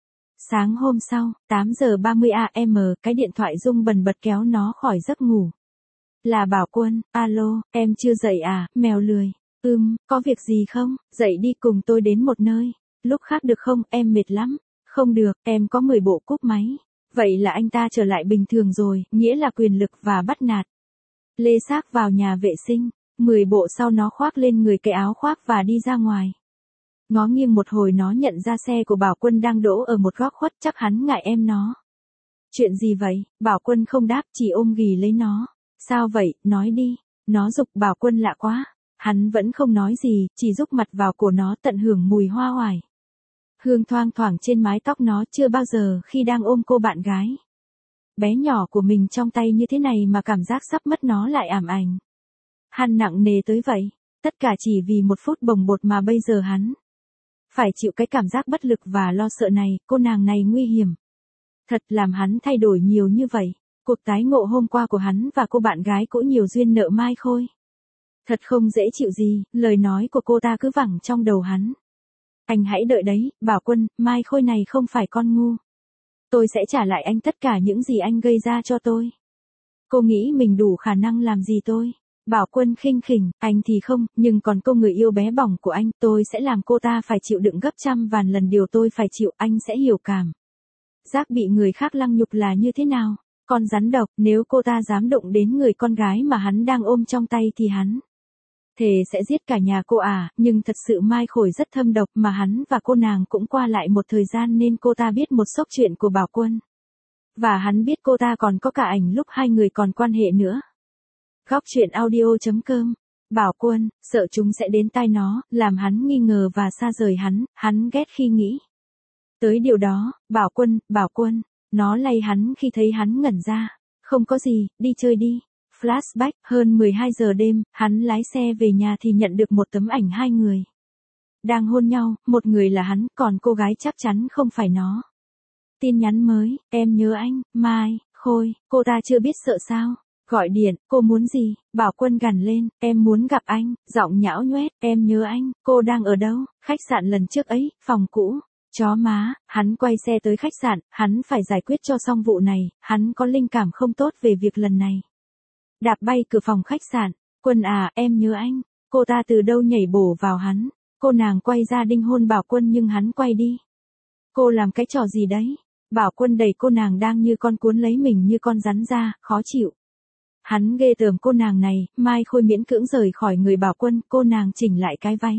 Sáng hôm sau, 8 giờ 30 AM, cái điện thoại rung bần bật kéo nó khỏi giấc ngủ. Là Bảo Quân, alo, em chưa dậy à, mèo lười. Có việc gì không, dậy đi cùng tôi đến một nơi. Lúc khác được không, em mệt lắm. Không được, em có 10 bộ cúp máy. Vậy là anh ta trở lại bình thường rồi, nghĩa là quyền lực và bắt nạt. Lê xác vào nhà vệ sinh, 10 bộ sau nó khoác lên người cái áo khoác và đi ra ngoài. Ngó nghiêng một hồi nó nhận ra xe của Bảo Quân đang đỗ ở một góc khuất, chắc hắn ngại em nó. Chuyện gì vậy, Bảo Quân không đáp, chỉ ôm ghì lấy nó. Sao vậy, nói đi. Nó giục Bảo Quân lạ quá. Hắn vẫn không nói gì, chỉ rúc mặt vào cổ nó tận hưởng mùi hoa oải. Hương thoang thoảng trên mái tóc nó, chưa bao giờ khi đang ôm cô bạn gái bé nhỏ của mình trong tay như thế này mà cảm giác sắp mất nó lại ảm ảnh. Hắn nặng nề tới vậy, tất cả chỉ vì một phút bồng bột mà bây giờ hắn phải chịu cái cảm giác bất lực và lo sợ này, cô nàng này nguy hiểm. Thật làm hắn thay đổi nhiều như vậy. Cuộc tái ngộ hôm qua của hắn và cô bạn gái cũng nhiều duyên nợ Mai Khôi. Thật không dễ chịu gì, lời nói của cô ta cứ vẳng trong đầu hắn. Anh hãy đợi đấy, Bảo Quân, Mai Khôi này không phải con ngu. Tôi sẽ trả lại anh tất cả những gì anh gây ra cho tôi. Cô nghĩ mình đủ khả năng làm gì tôi? Bảo Quân khinh khỉnh, anh thì không, nhưng còn cô người yêu bé bỏng của anh, tôi sẽ làm cô ta phải chịu đựng gấp trăm vạn lần điều tôi phải chịu, anh sẽ hiểu cảm giác bị người khác lăng nhục là như thế nào. Con rắn độc, nếu cô ta dám động đến người con gái mà hắn đang ôm trong tay thì hắn thề sẽ giết cả nhà cô à, nhưng thật sự Mai Khôi rất thâm độc mà hắn và cô nàng cũng qua lại một thời gian nên cô ta biết một xốc chuyện của Bảo Quân. Và hắn biết cô ta còn có cả ảnh lúc hai người còn quan hệ nữa. Góc truyện audio.com. Bảo Quân, sợ chúng sẽ đến tai nó, làm hắn nghi ngờ và xa rời hắn ghét khi nghĩ tới điều đó. Bảo Quân, nó lay hắn khi thấy hắn ngẩn ra. Không có gì, đi chơi đi. Flashback, hơn 12 giờ đêm, hắn lái xe về nhà thì nhận được một tấm ảnh hai người đang hôn nhau, một người là hắn, còn cô gái chắc chắn không phải nó. Tin nhắn mới, em nhớ anh, Mai Khôi, cô ta chưa biết sợ sao. Gọi điện, cô muốn gì? Bảo Quân gằn lên, em muốn gặp anh, giọng nhão nhoét, em nhớ anh, cô đang ở đâu? Khách sạn lần trước ấy, phòng cũ. Chó má, hắn quay xe tới khách sạn, hắn phải giải quyết cho xong vụ này, hắn có linh cảm không tốt về việc lần này. Đạp bay cửa phòng khách sạn, Quân à, em nhớ anh, cô ta từ đâu nhảy bổ vào hắn, cô nàng quay ra đinh hôn Bảo Quân nhưng hắn quay đi. Cô làm cái trò gì đấy? Bảo Quân đẩy cô nàng đang như con cuốn lấy mình như con rắn ra, khó chịu. Hắn ghê tởm cô nàng này, Mai Khôi miễn cưỡng rời khỏi người Bảo Quân, cô nàng chỉnh lại cái váy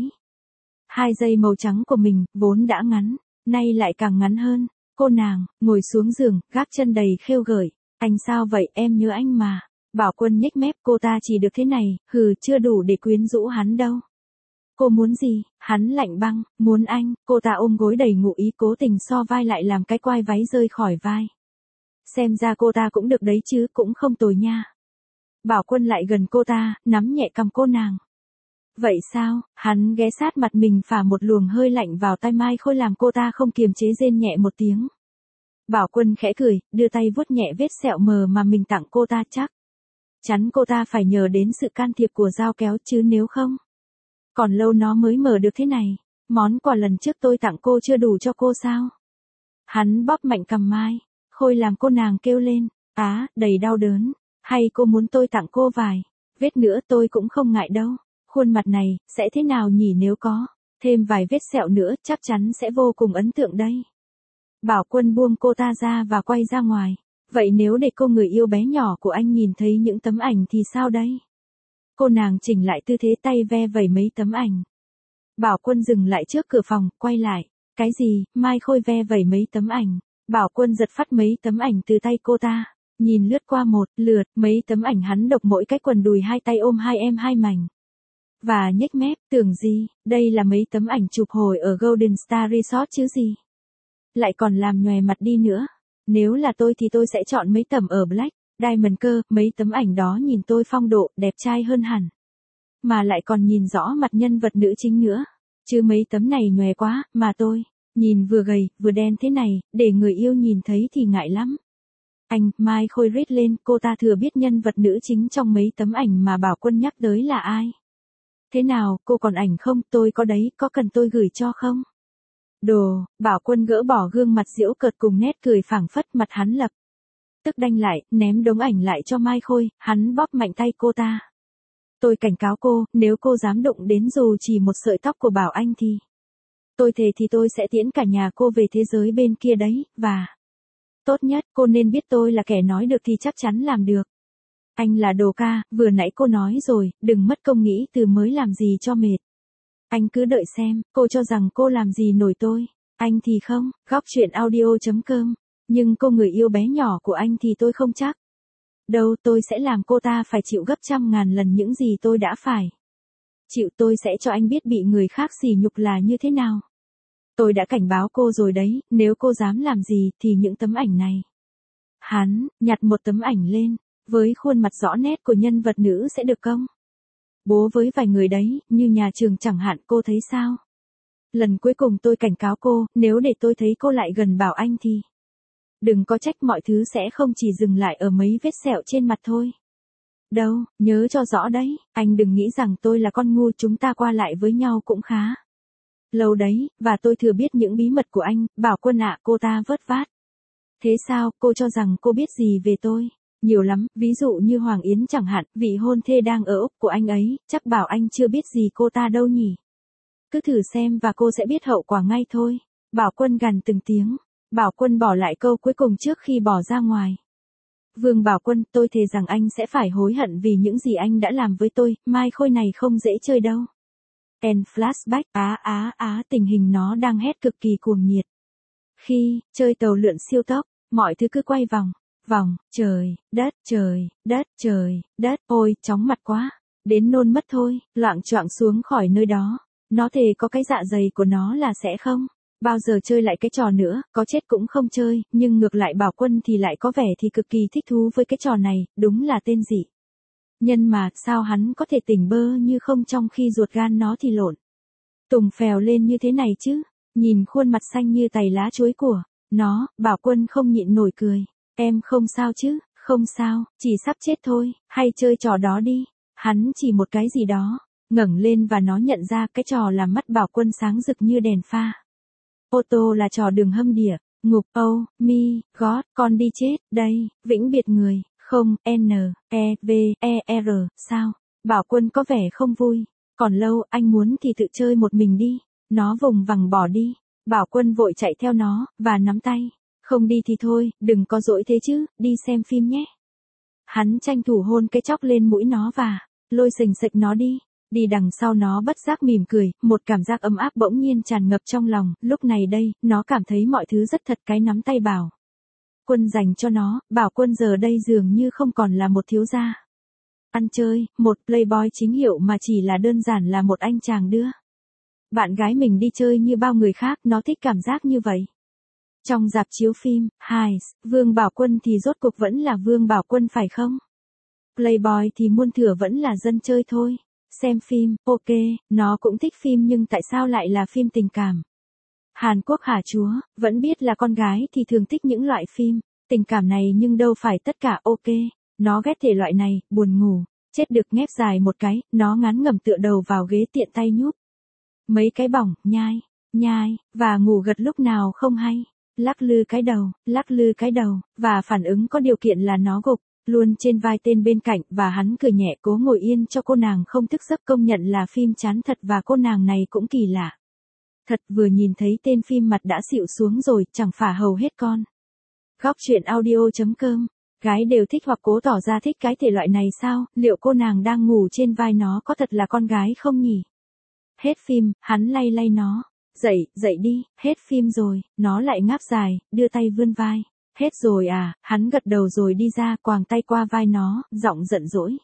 2 giây màu trắng của mình, vốn đã ngắn, nay lại càng ngắn hơn. Cô nàng, ngồi xuống giường, gác chân đầy khêu gợi. Anh sao vậy, em nhớ anh mà. Bảo Quân nhếch mép, cô ta chỉ được thế này, chưa đủ để quyến rũ hắn đâu. Cô muốn gì? Hắn lạnh băng, muốn anh, cô ta ôm gối đầy ngụ ý cố tình so vai lại làm cái quai váy rơi khỏi vai. Xem ra cô ta cũng được đấy chứ, cũng không tồi nha. Bảo Quân lại gần cô ta, nắm nhẹ cằm cô nàng. Vậy sao? Hắn ghé sát mặt mình phả một luồng hơi lạnh vào tai Mai Khôi làm cô ta không kiềm chế rên nhẹ một tiếng. Bảo Quân khẽ cười, đưa tay vuốt nhẹ vết sẹo mờ mà mình tặng cô ta chắc chắn cô ta phải nhờ đến sự can thiệp của dao kéo chứ nếu không. Còn lâu nó mới mở được thế này. Món quà lần trước tôi tặng cô chưa đủ cho cô sao? Hắn bóp mạnh cằm Mai Khôi làm cô nàng kêu lên. Đầy đau đớn. Hay cô muốn tôi tặng cô vài vết nữa tôi cũng không ngại đâu. Khuôn mặt này, sẽ thế nào nhỉ nếu có thêm vài vết sẹo nữa chắc chắn sẽ vô cùng ấn tượng đây. Bảo Quân buông cô ta ra và quay ra ngoài. Vậy nếu để cô người yêu bé nhỏ của anh nhìn thấy những tấm ảnh thì sao đây? Cô nàng chỉnh lại tư thế tay ve vẩy mấy tấm ảnh. Bảo Quân dừng lại trước cửa phòng, quay lại. Cái gì? Mai Khôi ve vẩy mấy tấm ảnh. Bảo Quân giật phắt mấy tấm ảnh từ tay cô ta. Nhìn lướt qua một lượt, mấy tấm ảnh hắn độc mỗi cái quần đùi hai tay ôm hai em hai mảnh. Và nhếch mép, tưởng gì, đây là mấy tấm ảnh chụp hồi ở Golden Star Resort chứ gì. Lại còn làm nhòe mặt đi nữa. Nếu là tôi thì tôi sẽ chọn mấy tấm ở Black Diamond cơ, mấy tấm ảnh đó nhìn tôi phong độ, đẹp trai hơn hẳn. Mà lại còn nhìn rõ mặt nhân vật nữ chính nữa. Chứ mấy tấm này nhòe quá, mà tôi, nhìn vừa gầy, vừa đen thế này, để người yêu nhìn thấy thì ngại lắm. Anh, Mai Khôi rít lên, cô ta thừa biết nhân vật nữ chính trong mấy tấm ảnh mà Bảo Quân nhắc tới là ai. Thế nào, cô còn ảnh không, tôi có đấy, có cần tôi gửi cho không? Đồ, Bảo Quân gỡ bỏ gương mặt giễu cợt cùng nét cười phảng phất, mặt hắn lập tức đanh lại, ném đống ảnh lại cho Mai Khôi, hắn bóp mạnh tay cô ta. Tôi cảnh cáo cô, nếu cô dám đụng đến dù chỉ một sợi tóc của Bảo Anh thì tôi thề thì tôi sẽ tiễn cả nhà cô về thế giới bên kia đấy, và tốt nhất, cô nên biết tôi là kẻ nói được thì chắc chắn làm được. Anh là đồ ca, vừa nãy cô nói rồi, đừng mất công nghĩ từ mới làm gì cho mệt. Anh cứ đợi xem, cô cho rằng cô làm gì nổi tôi. Anh thì không, góc chuyện audio.com. Nhưng cô người yêu bé nhỏ của anh thì tôi không chắc. Đâu, tôi sẽ làm cô ta phải chịu gấp trăm ngàn lần những gì tôi đã phải chịu. Tôi sẽ cho anh biết bị người khác sỉ nhục là như thế nào. Tôi đã cảnh báo cô rồi đấy, nếu cô dám làm gì thì những tấm ảnh này. Hắn, nhặt một tấm ảnh lên, với khuôn mặt rõ nét của nhân vật nữ sẽ được công bố với vài người đấy, như nhà trường chẳng hạn, cô thấy sao? Lần cuối cùng tôi cảnh cáo cô, nếu để tôi thấy cô lại gần Bảo Anh thì đừng có trách, mọi thứ sẽ không chỉ dừng lại ở mấy vết sẹo trên mặt thôi. Đâu, nhớ cho rõ đấy, anh đừng nghĩ rằng tôi là con ngu, chúng ta qua lại với nhau cũng khá lâu đấy, và tôi thừa biết những bí mật của anh. Bảo Quân ạ, cô ta vớt vát. Thế sao, cô cho rằng cô biết gì về tôi? Nhiều lắm, ví dụ như Hoàng Yến chẳng hạn, vị hôn thê đang ở Úc của anh ấy, chắc Bảo Anh chưa biết gì cô ta đâu nhỉ? Cứ thử xem và cô sẽ biết hậu quả ngay thôi. Bảo Quân gằn từng tiếng. Bảo Quân bỏ lại câu cuối cùng trước khi bỏ ra ngoài. Vương Bảo Quân, tôi thề rằng anh sẽ phải hối hận vì những gì anh đã làm với tôi, Mai Khôi này không dễ chơi đâu. And flashback, tình hình nó đang hét cực kỳ cuồng nhiệt. Khi, chơi tàu lượn siêu tốc, mọi thứ cứ quay vòng, trời, đất, ôi, chóng mặt quá, đến nôn mất thôi, loạng choạng xuống khỏi nơi đó. Nó thề có cái dạ dày của nó là sẽ không bao giờ chơi lại cái trò nữa, có chết cũng không chơi, nhưng ngược lại Bảo Quân thì lại có vẻ thì cực kỳ thích thú với cái trò này, đúng là tên dị nhân mà, sao hắn có thể tỉnh bơ như không trong khi ruột gan nó thì lộn tùng phèo lên như thế này chứ. Nhìn khuôn mặt xanh như tày lá chuối của nó, Bảo Quân không nhịn nổi cười. Em không sao chứ? Không sao, chỉ sắp chết thôi, hay chơi trò đó đi. Hắn chỉ một cái gì đó, ngẩng lên và nó nhận ra cái trò làm mắt Bảo Quân sáng rực như đèn pha. Ô tô là trò đường hâm đỉa, ngục, oh, me, God, con đi chết, đây, vĩnh biệt người, không, N-E-V-E-R, sao? Bảo Quân có vẻ không vui. Còn lâu, anh muốn thì tự chơi một mình đi. Nó vùng vằng bỏ đi. Bảo Quân vội chạy theo nó, và nắm tay. Không đi thì thôi, đừng có dỗi thế chứ, đi xem phim nhé. Hắn tranh thủ hôn cái chóc lên mũi nó và lôi sềnh sệch nó đi. Đi đằng sau nó bất giác mỉm cười, một cảm giác ấm áp bỗng nhiên tràn ngập trong lòng. Lúc này đây, nó cảm thấy mọi thứ rất thật. Cái nắm tay Bảo Quân dành cho nó, Bảo Quân giờ đây dường như không còn là một thiếu gia ăn chơi, một playboy chính hiệu mà chỉ là đơn giản là một anh chàng đưa bạn gái mình đi chơi như bao người khác, nó thích cảm giác như vậy. Trong rạp chiếu phim, Vương Bảo Quân thì rốt cuộc vẫn là Vương Bảo Quân phải không? Playboy thì muôn thửa vẫn là dân chơi thôi. Xem phim, ok, nó cũng thích phim nhưng tại sao lại là phim tình cảm? Hàn Quốc hả chúa, vẫn biết là con gái thì thường thích những loại phim tình cảm này nhưng đâu phải tất cả, ok. Nó ghét thể loại này, buồn ngủ, chết được ngép dài một cái, nó ngán ngẩm tựa đầu vào ghế tiện tay nhúp mấy cái bỏng, nhai, và ngủ gật lúc nào không hay. Lắc lư cái đầu, và phản ứng có điều kiện là nó gục luôn trên vai tên bên cạnh và hắn cười nhẹ cố ngồi yên cho cô nàng không thức giấc. Công nhận là phim chán thật và cô nàng này cũng kỳ lạ. Thật vừa nhìn thấy tên phim mặt đã xịu xuống rồi, chẳng phả hầu hết con. Góc chuyện audio.com. Gái đều thích hoặc cố tỏ ra thích cái thể loại này sao? Liệu cô nàng đang ngủ trên vai nó có thật là con gái không nhỉ? Hết phim, hắn lay lay nó. Dậy, dậy đi, hết phim rồi, nó lại ngáp dài, đưa tay vươn vai. Hết rồi à, hắn gật đầu rồi đi ra, quàng tay qua vai nó, giọng giận dỗi.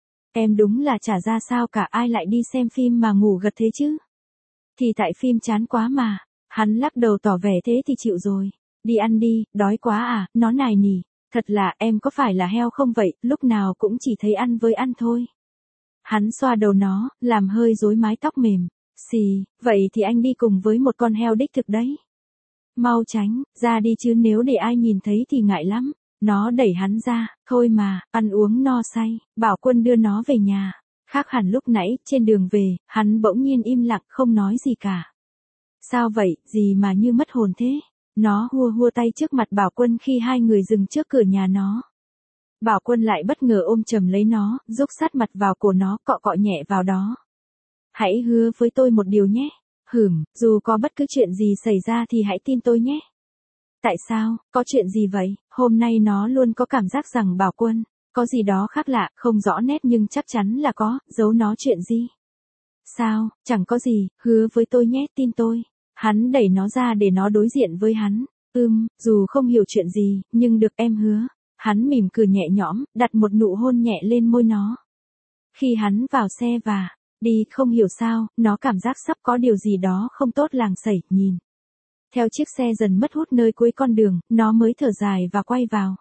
Em đúng là chả ra sao cả, ai lại đi xem phim mà ngủ gật thế chứ? Thì tại phim chán quá mà. Hắn lắc đầu tỏ vẻ thế thì chịu rồi. Đi ăn đi, đói quá à, nó nài nỉ. Thật là em có phải là heo không vậy, lúc nào cũng chỉ thấy ăn với ăn thôi. Hắn xoa đầu nó, làm hơi rối mái tóc mềm. Xì, vậy thì anh đi cùng với một con heo đích thực đấy. Mau tránh, ra đi chứ nếu để ai nhìn thấy thì ngại lắm. Nó đẩy hắn ra, thôi mà, ăn uống no say, Bảo Quân đưa nó về nhà. Khác hẳn lúc nãy, trên đường về, hắn bỗng nhiên im lặng không nói gì cả. Sao vậy, gì mà như mất hồn thế? Nó hua hua tay trước mặt Bảo Quân khi hai người dừng trước cửa nhà nó. Bảo Quân lại bất ngờ ôm chầm lấy nó, rúc sát mặt vào cổ nó, cọ cọ nhẹ vào đó. Hãy hứa với tôi một điều nhé. Dù có bất cứ chuyện gì xảy ra thì hãy tin tôi nhé. Tại sao, có chuyện gì vậy? Hôm nay nó luôn có cảm giác rằng Bảo Quân, có gì đó khác lạ, không rõ nét nhưng chắc chắn là có, giấu nó chuyện gì. Sao, chẳng có gì, hứa với tôi nhé, tin tôi. Hắn đẩy nó ra để nó đối diện với hắn. Dù không hiểu chuyện gì, nhưng được em hứa. Hắn mỉm cười nhẹ nhõm, đặt một nụ hôn nhẹ lên môi nó. Khi hắn vào xe và đi không hiểu sao, nó cảm giác sắp có điều gì đó không tốt làng xảy, nhìn. Theo chiếc xe dần mất hút nơi cuối con đường, nó mới thở dài và quay vào.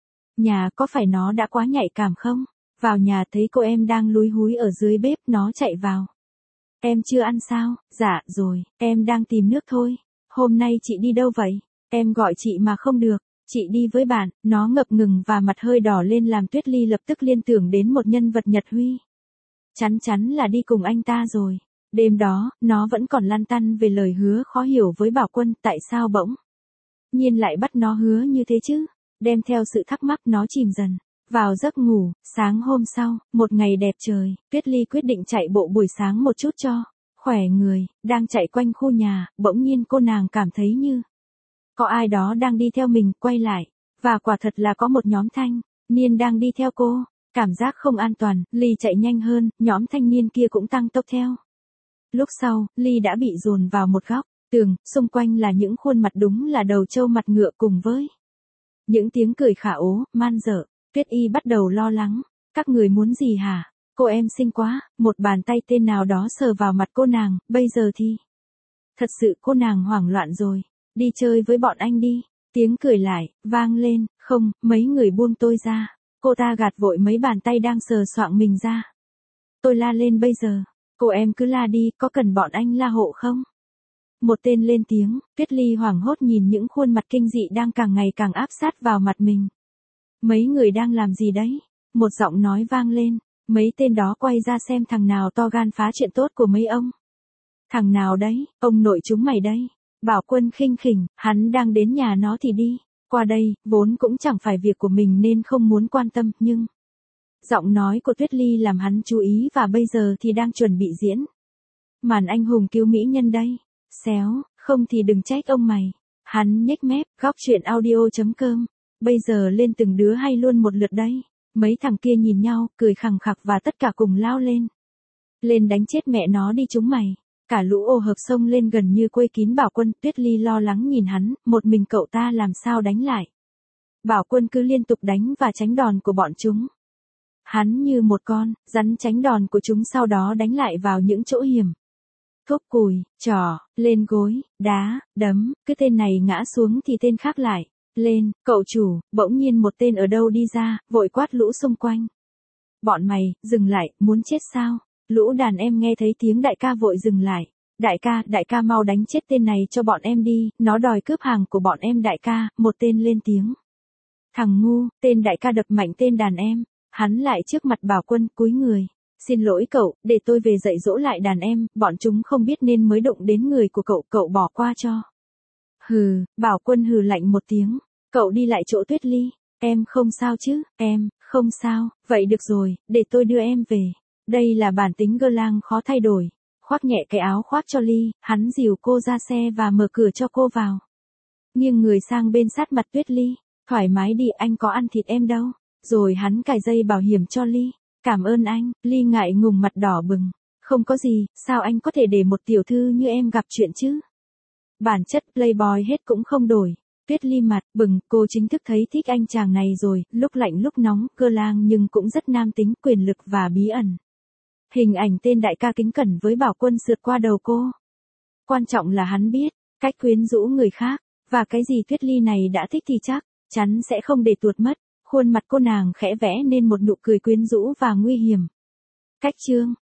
Nhà có phải nó đã quá nhạy cảm không? Vào nhà thấy cô em đang lúi húi ở dưới bếp, nó chạy vào. Em chưa ăn sao? Dạ, rồi, em đang tìm nước thôi. Hôm nay chị đi đâu vậy? Em gọi chị mà không được. Chị đi với bạn, nó ngập ngừng và mặt hơi đỏ lên làm Tuyết Ly lập tức liên tưởng đến một nhân vật Nhật Huy. Chắn chắn là đi cùng anh ta rồi. Đêm đó, nó vẫn còn lăn tăn về lời hứa khó hiểu với Bảo Quân, tại sao bỗng nhiên lại bắt nó hứa như thế chứ? Đem theo sự thắc mắc nó chìm dần vào giấc ngủ. Sáng hôm sau, một ngày đẹp trời, Tuyết Ly quyết định chạy bộ buổi sáng một chút cho khỏe người. Đang chạy quanh khu nhà, bỗng nhiên cô nàng cảm thấy như có ai đó đang đi theo mình, quay lại. Và quả thật là có một nhóm thanh niên đang đi theo cô. Cảm giác không an toàn, Ly chạy nhanh hơn, nhóm thanh niên kia cũng tăng tốc theo. Lúc sau, Ly đã bị dồn vào một góc tường, xung quanh là những khuôn mặt đúng là đầu trâu mặt ngựa cùng với những tiếng cười khả ố, man dợ. Tuyết Y bắt đầu lo lắng. Các người muốn gì hả? Cô em xinh quá, một bàn tay tên nào đó sờ vào mặt cô nàng, bây giờ thì. Thật sự cô nàng hoảng loạn rồi. Đi chơi với bọn anh đi. Tiếng cười lại, vang lên, không, mấy người buông tôi ra. Cô ta gạt vội mấy bàn tay đang sờ soạng mình ra. Tôi la lên bây giờ. Cô em cứ la đi, có cần bọn anh la hộ không? Một tên lên tiếng, Tuyết Ly hoảng hốt nhìn những khuôn mặt kinh dị đang càng ngày càng áp sát vào mặt mình. Mấy người đang làm gì đấy? Một giọng nói vang lên, mấy tên đó quay ra xem thằng nào to gan phá chuyện tốt của mấy ông. Thằng nào đấy, ông nội chúng mày đây. Bảo Quân khinh khỉnh, hắn đang đến nhà nó thì đi. Qua đây, vốn cũng chẳng phải việc của mình nên không muốn quan tâm, nhưng giọng nói của Tuyết Ly làm hắn chú ý và bây giờ thì đang chuẩn bị diễn màn anh hùng cứu mỹ nhân đây. Xéo, không thì đừng trách ông mày. Hắn nhếch mép, góc chuyện audio.com. Bây giờ lên từng đứa hay luôn một lượt đây. Mấy thằng kia nhìn nhau, cười khằng khặc và tất cả cùng lao lên. Lên đánh chết mẹ nó đi chúng mày. Cả lũ ồ hợp xông lên gần như quây kín Bảo Quân. Tuyết Ly lo lắng nhìn hắn, một mình cậu ta làm sao đánh lại. Bảo Quân cứ liên tục đánh và tránh đòn của bọn chúng. Hắn như một con rắn tránh đòn của chúng, sau đó đánh lại vào những chỗ hiểm. Thúc cùi, trỏ, lên gối, đá, đấm, cứ tên này ngã xuống thì tên khác lại lên. Cậu chủ, bỗng nhiên một tên ở đâu đi ra, vội quát lũ xung quanh. Bọn mày, dừng lại, muốn chết sao? Lũ đàn em nghe thấy tiếng đại ca vội dừng lại. Đại ca mau đánh chết tên này cho bọn em đi, nó đòi cướp hàng của bọn em đại ca. Một tên lên tiếng. Thằng ngu, tên đại ca đập mạnh tên đàn em. Hắn lại trước mặt Bảo Quân, cúi người. Xin lỗi cậu, để tôi về dạy dỗ lại đàn em, bọn chúng không biết nên mới đụng đến người của cậu, cậu bỏ qua cho. Bảo Quân hừ lạnh một tiếng. Cậu đi lại chỗ Tuyết Ly. Em không sao chứ? Em, không sao, vậy được rồi, để tôi đưa em về. Đây là bản tính gơ lang khó thay đổi. Khoác nhẹ cái áo khoác cho Ly, hắn dìu cô ra xe và mở cửa cho cô vào. Nghiêng người sang bên sát mặt Tuyết Ly. Thoải mái đi, anh có ăn thịt em đâu. Rồi hắn cài dây bảo hiểm cho Ly. Cảm ơn anh. Ly ngại ngùng mặt đỏ bừng. Không có gì, sao anh có thể để một tiểu thư như em gặp chuyện chứ? Bản chất playboy hết cũng không đổi. Tuyết Ly mặt bừng, cô chính thức thấy thích anh chàng này rồi, lúc lạnh lúc nóng, cơ lang nhưng cũng rất nam tính, quyền lực và bí ẩn. Hình ảnh tên đại ca kính cẩn với Bảo Quân sượt qua đầu cô. Quan trọng là hắn biết, cách quyến rũ người khác, và cái gì Tuyết Ly này đã thích thì chắc chắn sẽ không để tuột mất. Khuôn mặt cô nàng khẽ vẽ nên một nụ cười quyến rũ và nguy hiểm. Cách chương